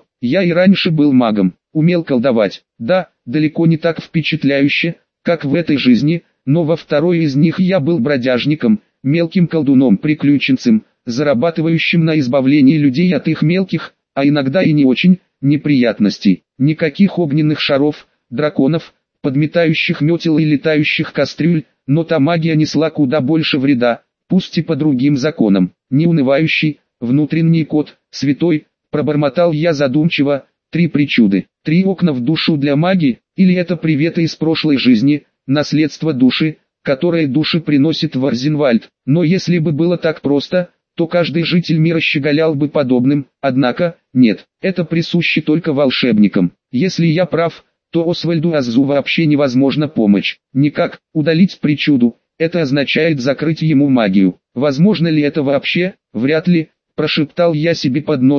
я и раньше был магом, умел колдовать. Да, далеко не так впечатляюще, как в этой жизни, но во второй из них я был бродяжником, мелким колдуном-приключенцем, зарабатывающим на избавлении людей от их мелких, а иногда и не очень, неприятностей. Никаких огненных шаров, драконов, подметающих метел и летающих кастрюль, но та магия несла куда больше вреда, пусть и по другим законам. Неунывающий, внутренний кот, святой, пробормотал я задумчиво. 3 причуды, 3 окна в душу для маги, или это приветы из прошлой жизни, наследство души, которое души приносит в Арзенвальд. Но если бы было так просто, то каждый житель мира щеголял бы подобным, однако, нет, это присуще только волшебникам. Если я прав, то Освальду Аззу вообще невозможно помочь. Никак, удалить причуду, это означает закрыть ему магию. Возможно ли это вообще? Вряд ли, прошептал я себе под нос,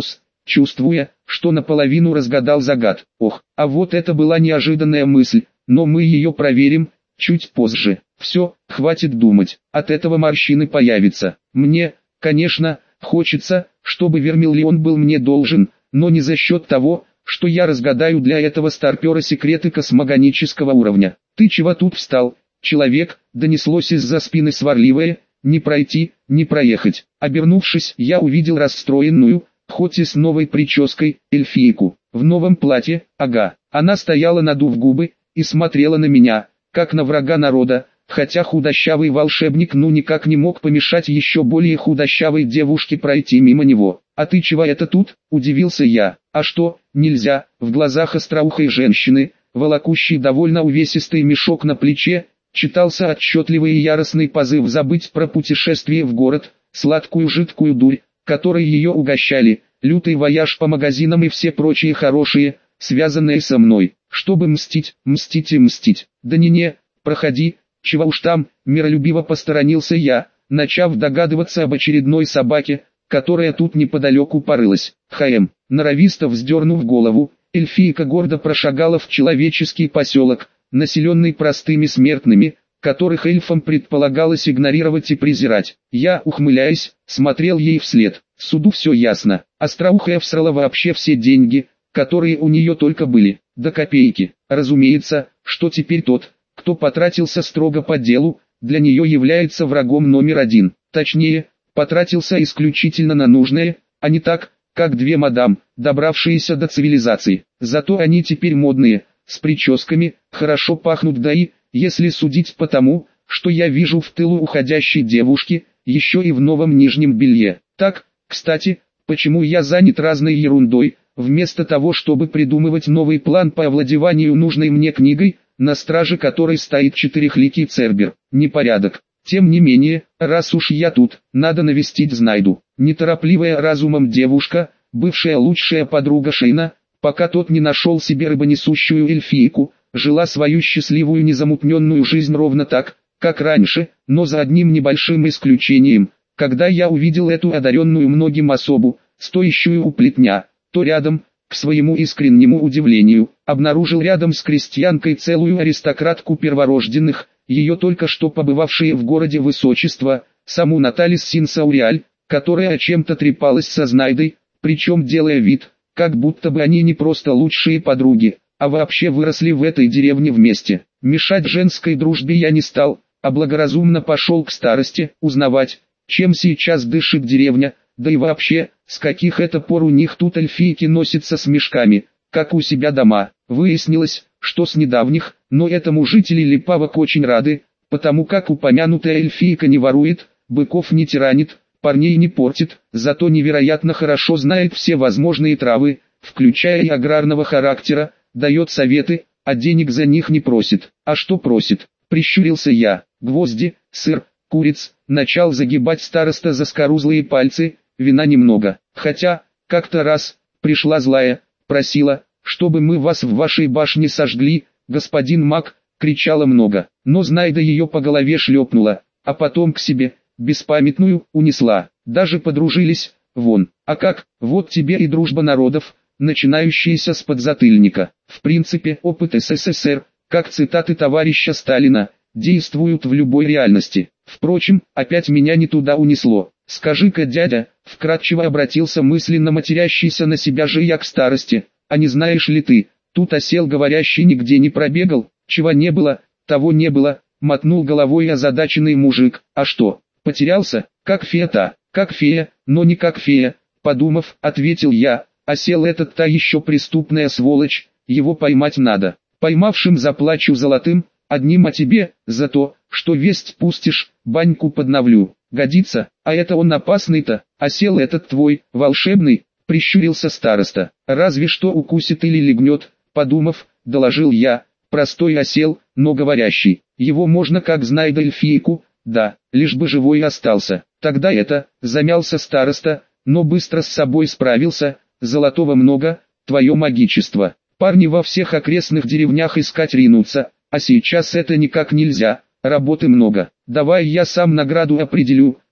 чувствуя, что наполовину разгадал загад. Ох, а вот это была неожиданная мысль, но мы ее проверим чуть позже. Все, хватит думать, от этого морщины появятся. Мне, конечно, хочется, чтобы Вермиллион был мне должен, но не за счет того, что я разгадаю для этого старпера секреты космогонического уровня. «Ты чего тут встал, человек?» — донеслось из-за спины сварливое, «не пройти, не проехать». Обернувшись, я увидел расстроенную, хоть и с новой прической, эльфийку. В новом платье, ага. Она стояла, надув губы, и смотрела на меня, как на врага народа, хотя худощавый волшебник никак не мог помешать еще более худощавой девушке пройти мимо него. «А ты чего это тут?» – удивился я. «А что, нельзя?» В глазах остроухой женщины, волокущей довольно увесистый мешок на плече, читался отчетливый и яростный позыв забыть про путешествие в город, сладкую жидкую дурь, которой ее угощали, лютый вояж по магазинам и все прочие хорошие, связанные со мной, чтобы мстить, мстить и мстить. «Да не-не, проходи, чего уж там», миролюбиво посторонился я, начав догадываться об очередной собаке, которая тут неподалеку порылась. Норовисто вздернув голову, эльфийка гордо прошагала в человеческий поселок, населенный простыми смертными, которых эльфам предполагалось игнорировать и презирать. Я, ухмыляясь, смотрел ей вслед. Суду все ясно. Остроухая всрала вообще все деньги, которые у нее только были, до копейки. Разумеется, что теперь тот, кто потратился строго по делу, для нее является врагом номер один. Точнее, потратился исключительно на нужное, а не так, как две мадам, добравшиеся до цивилизации. Зато они теперь модные, с прическами, хорошо пахнут, да и, если судить по тому, что я вижу в тылу уходящей девушки, еще и в новом нижнем белье. Так, кстати, почему я занят разной ерундой, вместо того, чтобы придумывать новый план по овладеванию нужной мне книгой, на страже которой стоит четырехликий Цербер? Непорядок. Тем не менее, раз уж я тут, надо навестить Знайду. Неторопливая разумом девушка, бывшая лучшая подруга Шейна, пока тот не нашел себе рыбонесущую эльфийку, жила свою счастливую незамутненную жизнь ровно так, как раньше, но за одним небольшим исключением. Когда я увидел эту одаренную многим особу, стоящую у плетня, то рядом, к своему искреннему удивлению, обнаружил рядом с крестьянкой целую аристократку перворожденных, ее только что побывавшие в городе высочество, саму Наталис Синсауриаль, которая о чем-то трепалась со Знайдой, причем делая вид, как будто бы они не просто лучшие подруги, а вообще выросли в этой деревне вместе. Мешать женской дружбе я не стал, а благоразумно пошел к старости, узнавать, чем сейчас дышит деревня, да и вообще, с каких это пор у них тут эльфийки носятся с мешками, как у себя дома. Выяснилось, что с недавних, но этому жители Липавок очень рады, потому как упомянутая эльфийка не ворует, быков не тиранит, парней не портит, зато невероятно хорошо знает все возможные травы, включая и аграрного характера, дает советы, а денег за них не просит. А что просит? Прищурился я. Гвозди, сыр, куриц. Начал загибать староста заскорузлые пальцы, вина немного. Хотя, как-то раз, пришла злая, просила, чтобы мы вас в вашей башне сожгли, господин маг, кричала много. Но Знайда ее по голове шлепнула, а потом к себе, беспамятную, унесла. Даже подружились, вон. А как, вот тебе и дружба народов, начинающаяся с подзатыльника. В принципе, опыт СССР, как цитаты товарища Сталина, действуют в любой реальности. Впрочем, опять меня не туда унесло. «Скажи-ка, дядя», вкратчиво обратился мысленно матерящийся на себя же я к старости, «а не знаешь ли ты, тут осел говорящий нигде не пробегал, чего не было, того не было», мотнул головой озадаченный мужик. «А что, потерялся, как фея-то?» «Как фея, но не как фея», подумав, ответил я, «осел этот та еще преступная сволочь, его поймать надо. Поймавшим заплачу золотым, одним о тебе, за то, что весть пустишь, баньку подновлю». «Годится, а это он опасный-то, осел этот твой, волшебный», прищурился староста. «Разве что укусит или легнет», подумав, доложил я, «простой осел, но говорящий, его можно как Знайда эльфийку, да, лишь бы живой остался». «Тогда это», замялся староста, но быстро с собой справился, «золотого много, твое магичество. Парни во всех окрестных деревнях искать ринутся, а сейчас это никак нельзя, работы много. Давай я сам награду определю,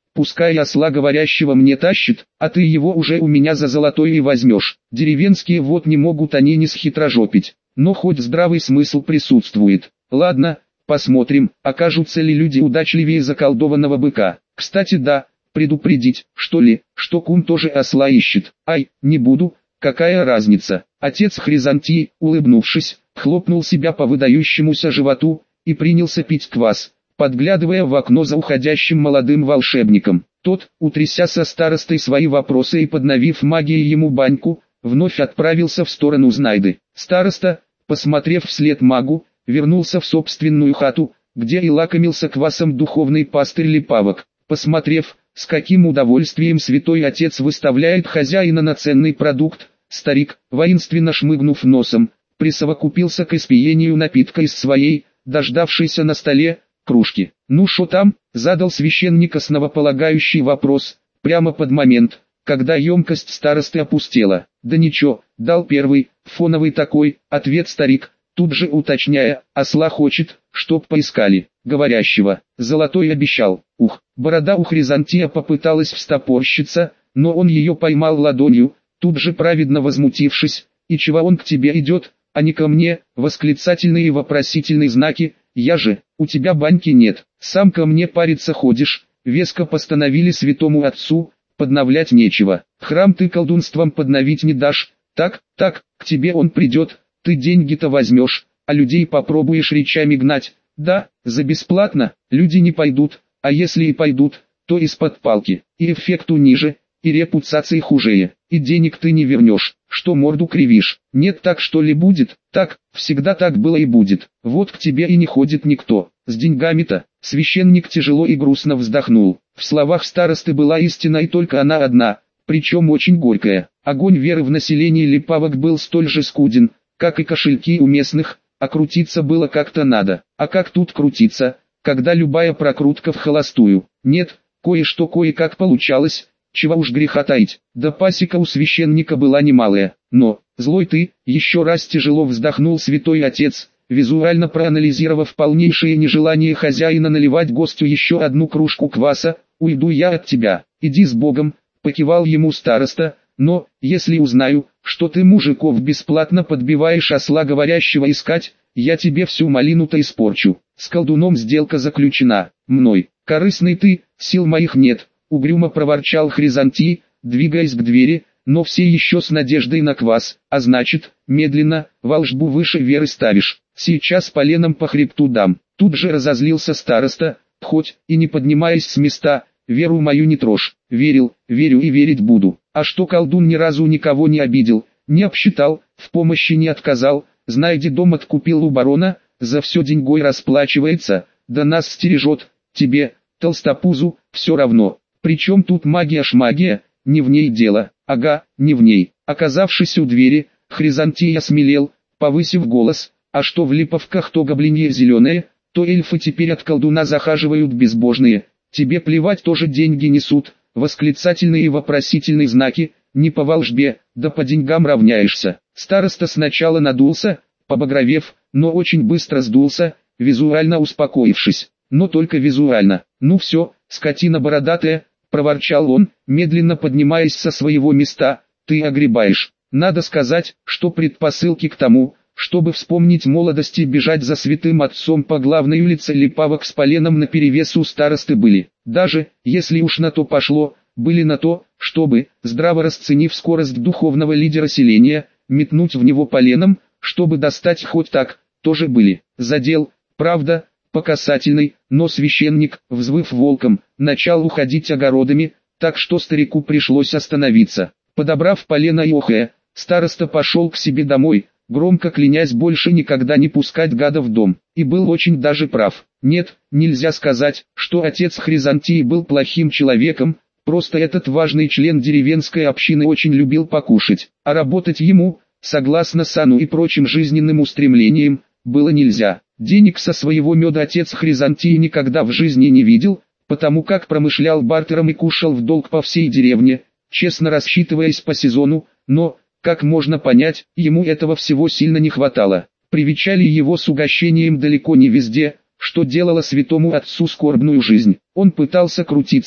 пускай осла говорящего мне тащит, а ты его уже у меня за золотой и возьмешь. Деревенские вот не могут они не схитрожопить, но хоть здравый смысл присутствует. Ладно, посмотрим, окажутся ли люди удачливее заколдованного быка. Кстати, да, предупредить, что ли, что кум тоже осла ищет. Ай, не буду, какая разница. Отец Хризантии, улыбнувшись, хлопнул себя по выдающемуся животу и принялся пить квас, подглядывая в окно за уходящим молодым волшебником. Тот, утряся со старостой свои вопросы и подновив магией ему баньку, вновь отправился в сторону Знайды. Староста, посмотрев вслед магу, вернулся в собственную хату, где и лакомился квасом духовный пастырь Липавок. Посмотрев, с каким удовольствием святой отец выставляет хозяина на ценный продукт, старик, воинственно шмыгнув носом, присовокупился к испиению напитка из своей, дождавшейся на столе, кружки. «Ну шо там?» — задал священник основополагающий вопрос, прямо под момент, когда емкость старосты опустела. «Да ничего», — дал первый, фоновый такой, ответ старик, тут же уточняя, осла хочет, чтоб поискали, говорящего. Золотой обещал. Ух, борода у Хризантия попыталась встопорщиться, но он ее поймал ладонью, тут же праведно возмутившись, «И чего он к тебе идет, а не ко мне?» Восклицательные и вопросительные знаки, «Я же, у тебя баньки нет, сам ко мне париться ходишь», веско постановили святому отцу, подновлять нечего. Храм ты колдунством подновить не дашь, так, к тебе он придет, ты деньги-то возьмешь, а людей попробуешь речами гнать. Да, за бесплатно, люди не пойдут, а если и пойдут, то из-под палки, и эффекту ниже, и репутации хуже, и денег ты не вернешь, что морду кривишь. Нет, так что ли будет? Так, всегда так было и будет. Вот к тебе и не ходит никто. С деньгами-то. Священник тяжело и грустно вздохнул. В словах старосты была истина и только она одна, причем очень горькая. Огонь веры в население Липавок был столь же скуден, как и кошельки у местных, а крутиться было как-то надо. А как тут крутиться, когда любая прокрутка в холостую? Нет, кое-что кое-как получалось. Чего уж греха таить, да пасека у священника была немалая, но, злой ты, еще раз тяжело вздохнул святой отец, визуально проанализировав полнейшее нежелание хозяина наливать гостю еще одну кружку кваса. «Уйду я от тебя, иди с Богом», покивал ему староста, «но, если узнаю, что ты мужиков бесплатно подбиваешь осла говорящего искать, я тебе всю малину-то испорчу. С колдуном сделка заключена, мной, корыстный ты, сил моих нет», угрюмо проворчал Хризантий, двигаясь к двери, но все еще с надеждой на квас. «А значит, медленно, волшбу выше веры ставишь, сейчас поленом по хребту дам». Тут же разозлился староста, хоть и не поднимаясь с места, «веру мою не трожь, верил, верю и верить буду». А что колдун ни разу никого не обидел, не обсчитал, в помощи не отказал, знайди дом откупил у барона, за все деньгой расплачивается, да нас стережет, тебе, толстопузу, все равно. Причем тут магия-шмагия, не в ней дело, ага, не в ней. Оказавшись у двери, Хризантий осмелел, повысив голос, «А что в Липовках то гоблинье зеленое, то эльфы теперь от колдуна захаживают безбожные, тебе плевать тоже деньги несут», восклицательные и вопросительные знаки, «не по волшбе, да по деньгам равняешься». Староста сначала надулся, побагровев, но очень быстро сдулся, визуально успокоившись, но только визуально. «Ну все, скотина бородатая», проворчал он, медленно поднимаясь со своего места, «ты огребаешь». Надо сказать, что предпосылки к тому, чтобы вспомнить молодость и бежать за святым отцом по главной улице Липавок с поленом наперевес у старосты были. Даже, если уж на то пошло, были на то, чтобы, здраво расценив скорость духовного лидера селения, метнуть в него поленом, чтобы достать хоть так, тоже были. Задел, правда, по касательной, но священник, взвыв волком, начал уходить огородами, так что старику пришлось остановиться. Подобрав полено и охая, староста пошел к себе домой, громко клянясь больше никогда не пускать гада в дом, и был очень даже прав. Нет, нельзя сказать, что отец Хризантий был плохим человеком, просто этот важный член деревенской общины очень любил покушать, а работать ему, согласно сану и прочим жизненным устремлениям, было нельзя. Денег со своего меда отец Хризантий никогда в жизни не видел, потому как промышлял бартером и кушал в долг по всей деревне, честно рассчитываясь по сезону, но, как можно понять, ему этого всего сильно не хватало. Привечали его с угощением далеко не везде, что делало святому отцу скорбную жизнь. Он пытался крутиться,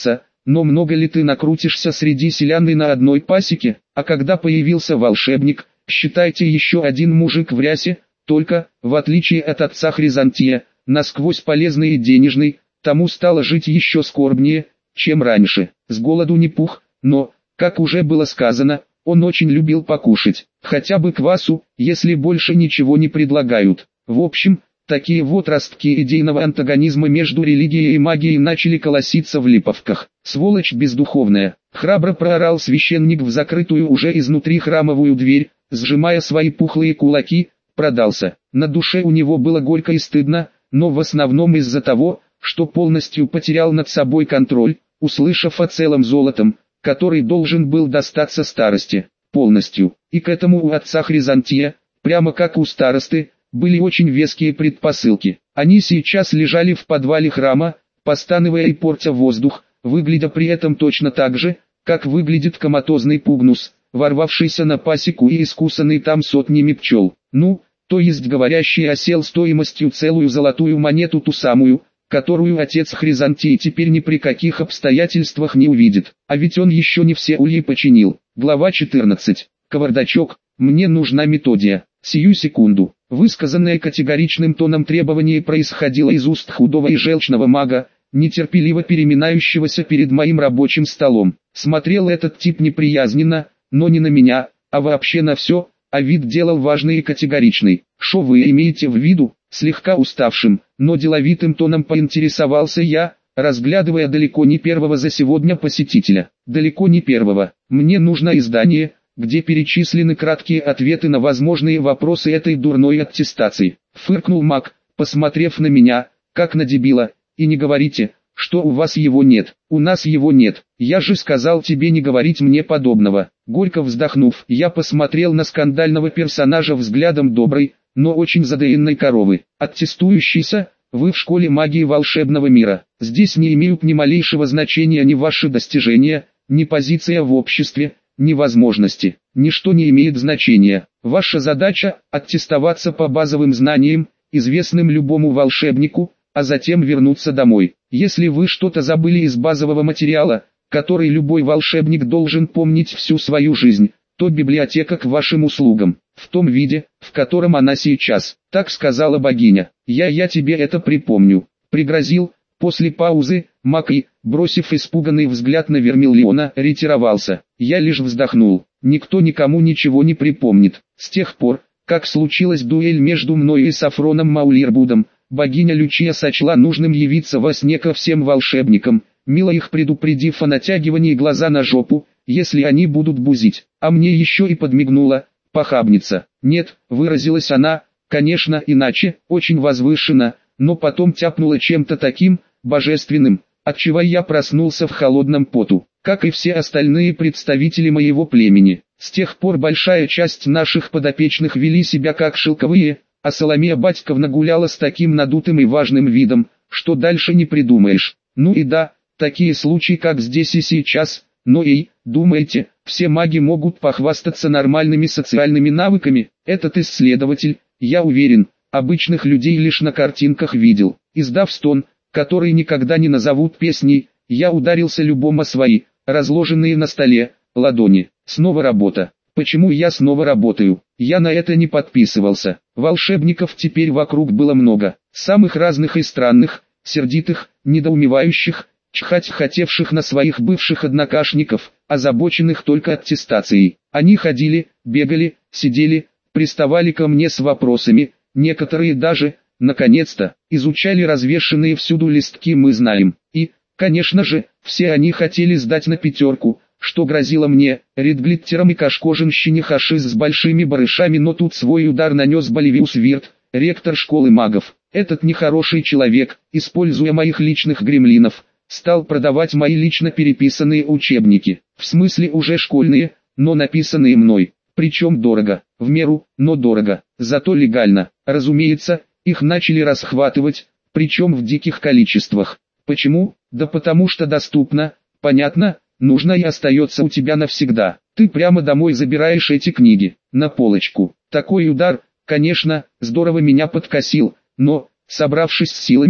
но много ли ты накрутишься среди селян и на одной пасеке, а когда появился волшебник, считайте еще один мужик в рясе, только, в отличие от отца Хризантия, насквозь полезный и денежный, тому стало жить еще скорбнее, чем раньше. С голоду не пух, но, как уже было сказано, он очень любил покушать, хотя бы квасу, если больше ничего не предлагают. В общем, такие вот ростки идейного антагонизма между религией и магией начали колоситься в Липовках. «Сволочь бездуховная!» — храбро проорал священник в закрытую уже изнутри храмовую дверь, сжимая свои пухлые кулаки, продался. На душе у него было горько и стыдно, но в основном из-за того, что полностью потерял над собой контроль, услышав о целом золотом, который должен был достаться старости, полностью. И к этому у отца Хризантия, прямо как у старосты, были очень веские предпосылки. Они сейчас лежали в подвале храма, постановая и портя воздух, выглядя при этом точно так же, как выглядит коматозный пугнус, ворвавшийся на пасеку и искусанный там сотнями пчел. Ну, то есть говорящий осел стоимостью целую золотую монету, ту самую, которую отец Хризантий теперь ни при каких обстоятельствах не увидит. А ведь он еще не все ульи починил. Глава 14. Кавардачок, мне нужна методия. Сию секунду. Высказанное категоричным тоном требование происходило из уст худого и желчного мага, нетерпеливо переминающегося перед моим рабочим столом. Смотрел этот тип неприязненно, но не на меня, а вообще на все, а вид делал важный и категоричный. «Шо вы имеете в виду?» Слегка уставшим, но деловитым тоном поинтересовался я, разглядывая далеко не первого за сегодня посетителя. Далеко не первого. Мне нужно издание, где перечислены краткие ответы на возможные вопросы этой дурной аттестации. Фыркнул маг, посмотрев на меня, как на дебила, и не говорите, что у вас его нет. У нас его нет. Я же сказал тебе не говорить мне подобного. Горько вздохнув, я посмотрел на скандального персонажа взглядом доброй, но очень задоенной коровы. Аттестующийся, вы в школе магии волшебного мира. Здесь не имеют ни малейшего значения ни ваши достижения, ни позиция в обществе, ни возможности. Ничто не имеет значения. Ваша задача – аттестоваться по базовым знаниям, известным любому волшебнику, а затем вернуться домой. Если вы что-то забыли из базового материала, который любой волшебник должен помнить всю свою жизнь, то библиотека к вашим услугам, в том виде, в котором она сейчас. Так сказала богиня. Я тебе это припомню. Пригрозил. После паузы, маг и, бросив испуганный взгляд на Вермиллиона, ретировался. Я лишь вздохнул. Никто никому ничего не припомнит. С тех пор, как случилась дуэль между мной и Сафроном Маулирбудом, богиня Лючия сочла нужным явиться во сне ко всем волшебникам, мило их предупредив о натягивании глаза на жопу, если они будут бузить. А мне еще и подмигнула, похабница. Нет, выразилась она, конечно иначе, очень возвышенно, но потом тяпнула чем-то таким, божественным, отчего я проснулся в холодном поту, как и все остальные представители моего племени. С тех пор большая часть наших подопечных вели себя как шелковые, а Соломея Батьковна гуляла с таким надутым и важным видом, что дальше не придумаешь. Ну и да, такие случаи как здесь и сейчас, но и, думаете, все маги могут похвастаться нормальными социальными навыками? Этот исследователь, я уверен, обычных людей лишь на картинках видел. Издав стон, который никогда не назовут песней, я ударился любом о свои, разложенные на столе, ладони. Снова работа. Почему я снова работаю? Я на это не подписывался. Волшебников теперь вокруг было много. Самых разных и странных, сердитых, недоумевающих, чхать хотевших на своих бывших однокашников, озабоченных только аттестацией. Они ходили, бегали, сидели, приставали ко мне с вопросами, некоторые даже, наконец-то, изучали развешанные всюду листки «Мы знаем». И, конечно же, все они хотели сдать на пятерку, что грозило мне, редглиттером и кашкоженщине Хашиз с большими барышами, но тут свой удар нанес Боливиус Вирт, ректор школы магов. Этот нехороший человек, используя моих личных гремлинов, стал продавать мои лично переписанные учебники, в смысле уже школьные, но написанные мной, причем дорого, в меру, но дорого, зато легально. Разумеется, их начали расхватывать, причем в диких количествах. Почему? Да потому что доступно, понятно, нужно и остается у тебя навсегда. Ты прямо домой забираешь эти книги, на полочку. Такой удар, конечно, здорово меня подкосил, но, собравшись с силами,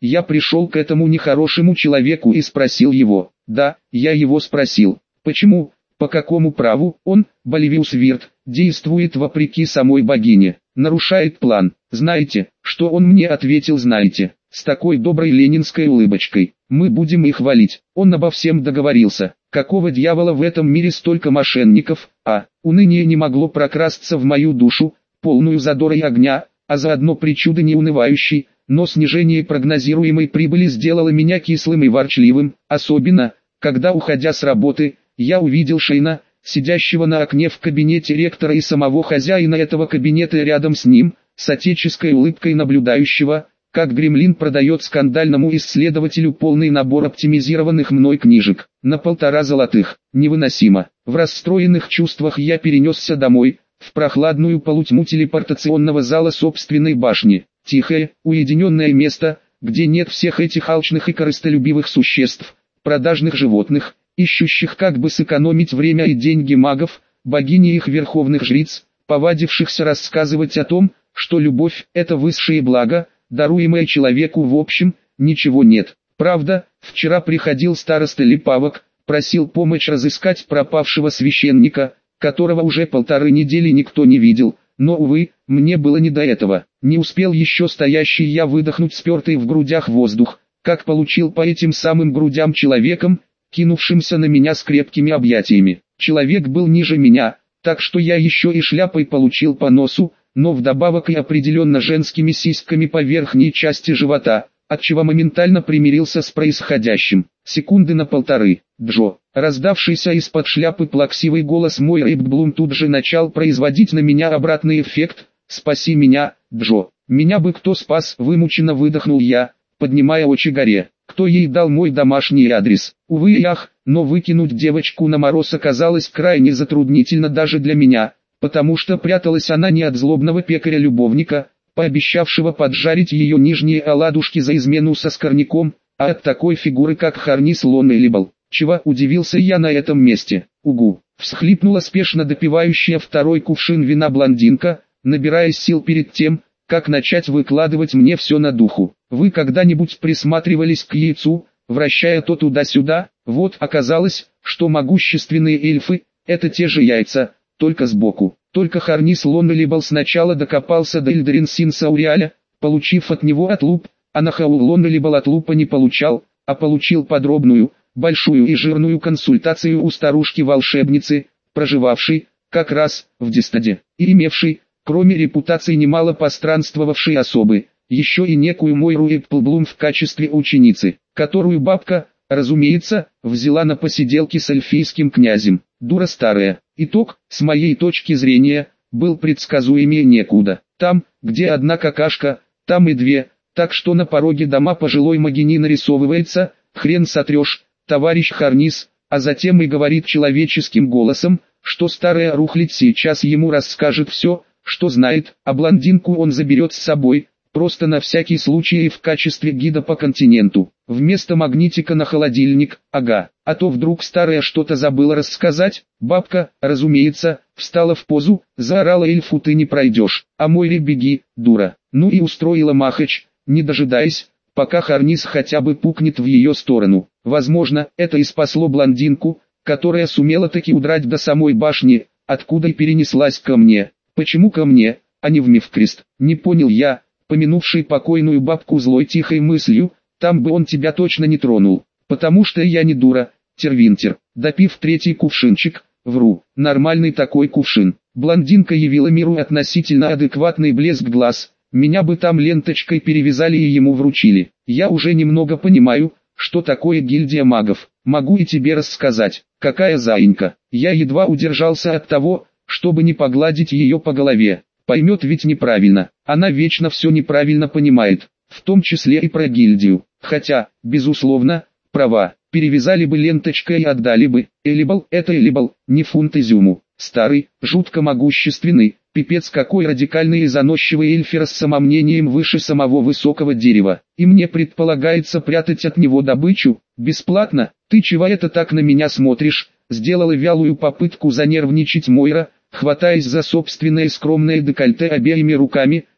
Я пришел к этому нехорошему человеку и спросил его. Да, я его спросил. Почему, по какому праву он, Боливиус Вирт, действует вопреки самой богине, нарушает план? Знаете, что он мне ответил? Знаете, с такой доброй ленинской улыбочкой. Мы будем их валить. Он обо всем договорился. Какого дьявола в этом мире столько мошенников? Уныние не могло прокрасться в мою душу, полную задора и огня, а заодно причуды неунывающей, но снижение прогнозируемой прибыли сделало меня кислым и ворчливым, особенно, когда, уходя с работы, я увидел Шейна, сидящего на окне в кабинете ректора и самого хозяина этого кабинета рядом с ним, с отеческой улыбкой наблюдающего, как гремлин продает скандальному исследователю полный набор оптимизированных мной книжек, на 1,5 золотых. Невыносимо. В расстроенных чувствах я перенесся домой, в прохладную полутьму телепортационного зала собственной башни. Тихое, уединенное место, где нет всех этих алчных и корыстолюбивых существ, продажных животных, ищущих как бы сэкономить время и деньги магов, богини и их верховных жриц, повадившихся рассказывать о том, что любовь – это высшее благо, даруемое человеку в общем, ничего нет. Правда, вчера приходил староста Липавок, просил помочь разыскать пропавшего священника, которого уже 1,5 недели никто не видел, но, увы, мне было не до этого. Не успел еще стоящий я выдохнуть спертый в грудях воздух, как получил по этим самым грудям человеком, кинувшимся на меня с крепкими объятиями. Человек был ниже меня, так что я еще и шляпой получил по носу, но вдобавок и определенно женскими сиськами по верхней части живота, отчего моментально примирился с происходящим. Секунды на 1,5. Джо, раздавшийся из-под шляпы плаксивый голос Мойры Блум тут же начал производить на меня обратный эффект. «Спаси меня, Джо! Меня бы кто спас!» — вымученно выдохнул я, поднимая очи горе. Кто ей дал мой домашний адрес? Увы и ах, но выкинуть девочку на мороз оказалось крайне затруднительно даже для меня, потому что пряталась она не от злобного пекаря-любовника, пообещавшего поджарить ее нижние оладушки за измену со скорняком, а от такой фигуры как Харнис Лоннелибл. Чего удивился я на этом месте? Угу! Всхлипнула спешно допивающая второй кувшин вина блондинка, набираясь сил перед тем, как начать выкладывать мне все на духу. Вы когда-нибудь присматривались к яйцу, вращая то туда-сюда? Вот оказалось, что могущественные эльфы – это те же яйца, только сбоку. Только Харнис Лоннелибл сначала докопался до Ильдарин Синсауриаля, получив от него отлуп, а Нахаул Лоннелибл отлупа не получал, а получил подробную, большую и жирную консультацию у старушки-волшебницы, проживавшей, как раз, в Дистаде, и имевшей, кроме репутации немало постранствовавшей особы, еще и некую Мойру Эпплблум в качестве ученицы, которую бабка, разумеется, взяла на посиделки с эльфийским князем. Дура старая. Итог, с моей точки зрения, был предсказуемее некуда. Там, где одна какашка, там и две, так что на пороге дома пожилой могини нарисовывается, хрен сотрешь, товарищ Харнис, а затем и говорит человеческим голосом, что старая рухлядь сейчас ему расскажет все, что знает, а блондинку он заберет с собой, просто на всякий случай и в качестве гида по континенту. Вместо магнитика на холодильник, ага, а то вдруг старая что-то забыла рассказать. Бабка, разумеется, встала в позу, заорала эльфу: «Ты не пройдешь, а Мойре беги, дура». Ну и устроила махач, не дожидаясь, пока Харнис хотя бы пукнет в ее сторону. Возможно, это и спасло блондинку, которая сумела таки удрать до самой башни, откуда и перенеслась ко мне. Почему ко мне, а не в Мифкрест? Не понял я, помянувший покойную бабку злой тихой мыслью, там бы он тебя точно не тронул. Потому что я не дура, Тервинтер. Допив 3-й кувшинчик, вру, нормальный такой кувшин. Блондинка явила миру относительно адекватный блеск глаз. Меня бы там ленточкой перевязали и ему вручили. Я уже немного понимаю, что такое гильдия магов. Могу и тебе рассказать. Какая заинька. Я едва удержался от того, чтобы не погладить ее по голове. Поймет ведь неправильно. Она вечно все неправильно понимает, в том числе и про гильдию. Хотя, безусловно, права. Перевязали бы ленточкой и отдали бы. Элибал — это Элибал, не фунт изюму. Старый, жутко могущественный, пипец какой радикальный и заносчивый эльфер с самомнением выше самого высокого дерева. И мне предполагается прятать от него добычу, бесплатно. Ты чего это так на меня смотришь? Сделала вялую попытку занервничать Мойра, хватаясь за собственное скромное декольте обеими руками,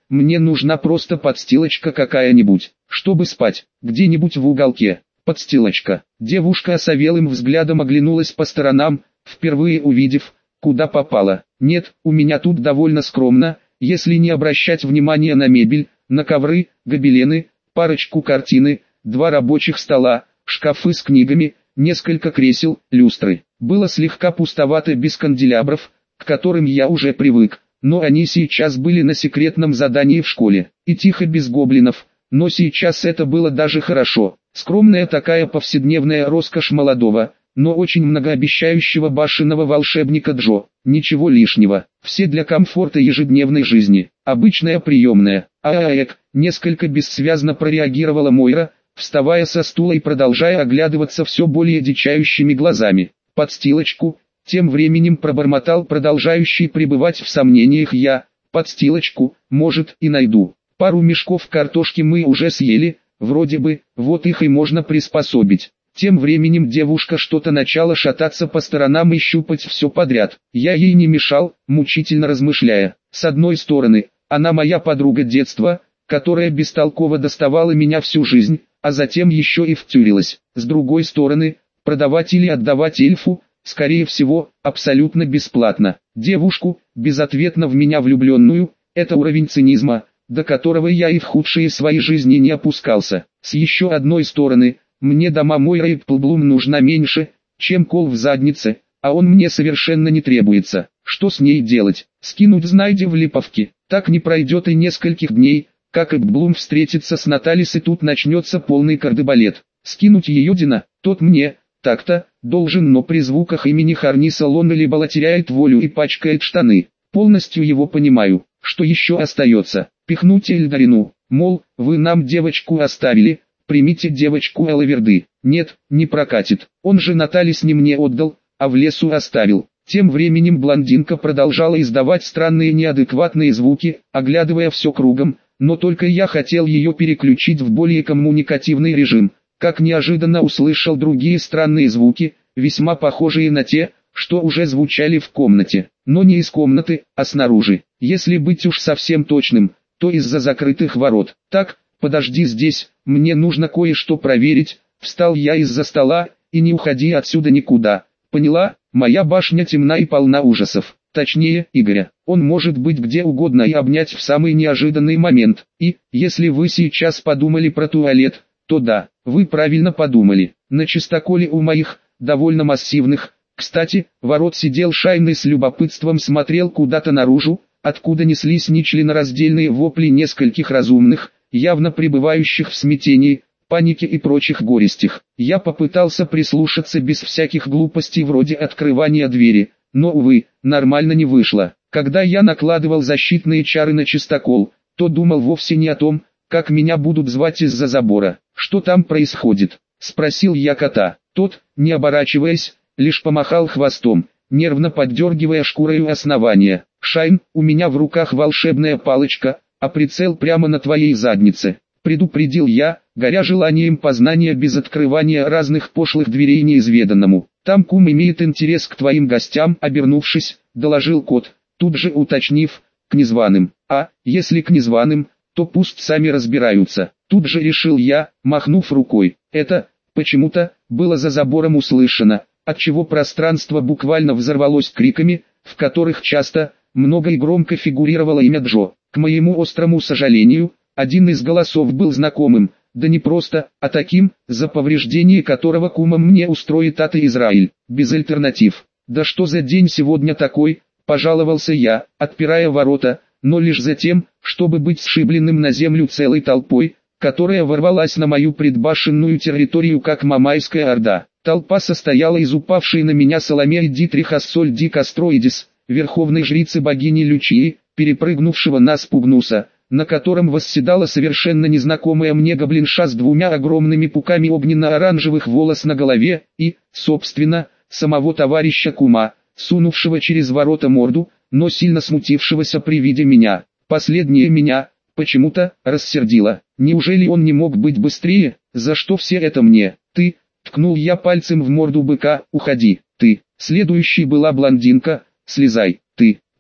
мне нужна просто подстилочка какая-нибудь, чтобы спать, где-нибудь в уголке. Подстилочка. Девушка осовелым взглядом оглянулась по сторонам, впервые увидев, куда попала. Нет, у меня тут довольно скромно, если не обращать внимания на мебель, на ковры, гобелены, парочку картины, 2 рабочих стола, шкафы с книгами, несколько кресел, люстры. Было слегка пустовато без канделябров, к которым я уже привык, но они сейчас были на секретном задании в школе, и тихо без гоблинов, но сейчас это было даже хорошо. Скромная такая повседневная роскошь молодого, но очень многообещающего башенного волшебника Джо. Ничего лишнего, все для комфорта ежедневной жизни. Обычная приемная. Несколько бессвязно прореагировала Мойра, вставая со стула и продолжая оглядываться все более дичающими глазами. Подстилочку, тем временем пробормотал продолжающий пребывать в сомнениях я. Подстилочку, может, и найду. Пару мешков картошки мы уже съели, вроде бы, вот их и можно приспособить. Тем временем девушка что-то начала шататься по сторонам и щупать все подряд. Я ей не мешал, мучительно размышляя. С одной стороны, она моя подруга детства, которая бестолково доставала меня всю жизнь, а затем еще и втюрилась. С другой стороны, продавать или отдавать эльфу, скорее всего, абсолютно бесплатно. Девушку, безответно в меня влюбленную, это уровень цинизма, до которого я и в худшие свои жизни не опускался. С еще одной стороны, мне дома Мойра и Пплблум нужна меньше, чем кол в заднице, а он мне совершенно не требуется. Что с ней делать? Скинуть знайде в липовке. Так не пройдет и нескольких дней, как Пплблум встретится с Наталис и тут начнется полный кардебалет. Скинуть ее Дина, тот мне, так-то, должен, но при звуках имени Харниса Лона либо теряет волю и пачкает штаны. Полностью его понимаю. Что еще остается? Пихнуть Эльдарину, мол, вы нам девочку оставили, примите девочку Элаверды. Нет, не прокатит. Он же Наталис не мне отдал, а в лесу оставил. Тем временем блондинка продолжала издавать странные неадекватные звуки, оглядывая все кругом, но только я хотел ее переключить в более коммуникативный режим, как неожиданно услышал другие странные звуки, весьма похожие на те, что уже звучали в комнате, но не из комнаты, а снаружи. Если быть уж совсем точным, то из-за закрытых ворот. Так, подожди здесь, мне нужно кое-что проверить. Встал я из-за стола, и не уходи отсюда никуда. Поняла, моя башня темна и полна ужасов. Точнее, Игоря. Он может быть где угодно и обнять в самый неожиданный момент. И, если вы сейчас подумали про туалет, то да, вы правильно подумали. На чистоколе у моих, довольно массивных, кстати, ворот сидел Шайн и с любопытством смотрел куда-то наружу, откуда неслись нечленораздельные вопли нескольких разумных, явно пребывающих в смятении, панике и прочих горестях. Я попытался прислушаться без всяких глупостей вроде открывания двери, но, увы, нормально не вышло. Когда я накладывал защитные чары на чистокол, то думал вовсе не о том, как меня будут звать из-за забора. «Что там происходит?» — спросил я кота. Тот, не оборачиваясь, лишь помахал хвостом, нервно поддергивая шкурою основания. «Шайн, у меня в руках волшебная палочка, а прицел прямо на твоей заднице», — предупредил я, горя желанием познания без открывания разных пошлых дверей неизведанному. «Там кум имеет интерес к твоим гостям», — обернувшись, доложил кот, тут же уточнив, «к незваным». «А, если к незваным, то пусть сами разбираются», — тут же решил я, махнув рукой. Это, почему-то, было за забором услышано, отчего пространство буквально взорвалось криками, в которых часто, много и громко фигурировало имя Джо. К моему острому сожалению, один из голосов был знакомым, да не просто, а таким, за повреждение которого кумом мне устроит Ата Израиль, без альтернатив. «Да что за день сегодня такой?» – пожаловался я, отпирая ворота, но лишь за тем, чтобы быть сшибленным на землю целой толпой, которая ворвалась на мою предбашенную территорию как мамайская орда. Толпа состояла из упавшей на меня Соломеи Дитриха Соль Ди Кастроидис, верховной жрицы богини Лючии, перепрыгнувшего на Спугнуса, на котором восседала совершенно незнакомая мне гоблинша с 2 огромными пуками огненно-оранжевых волос на голове, и, собственно, самого товарища кума, сунувшего через ворота морду, но сильно смутившегося при виде меня. Последнее меня, почему-то, рассердило. Неужели он не мог быть быстрее? За что все это мне? «Ты», — ткнул я пальцем в морду быка, — «уходи». «Ты». Следующей была блондинка. «Слезай». «Ты».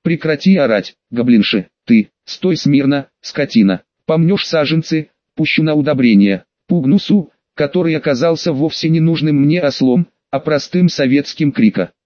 Прекрати орать, гоблинши, ты, стой смирно, скотина. Помнешь саженцы, пущу на удобрение. Пугнусу, который оказался вовсе не нужным мне ослом, а простым советским крика.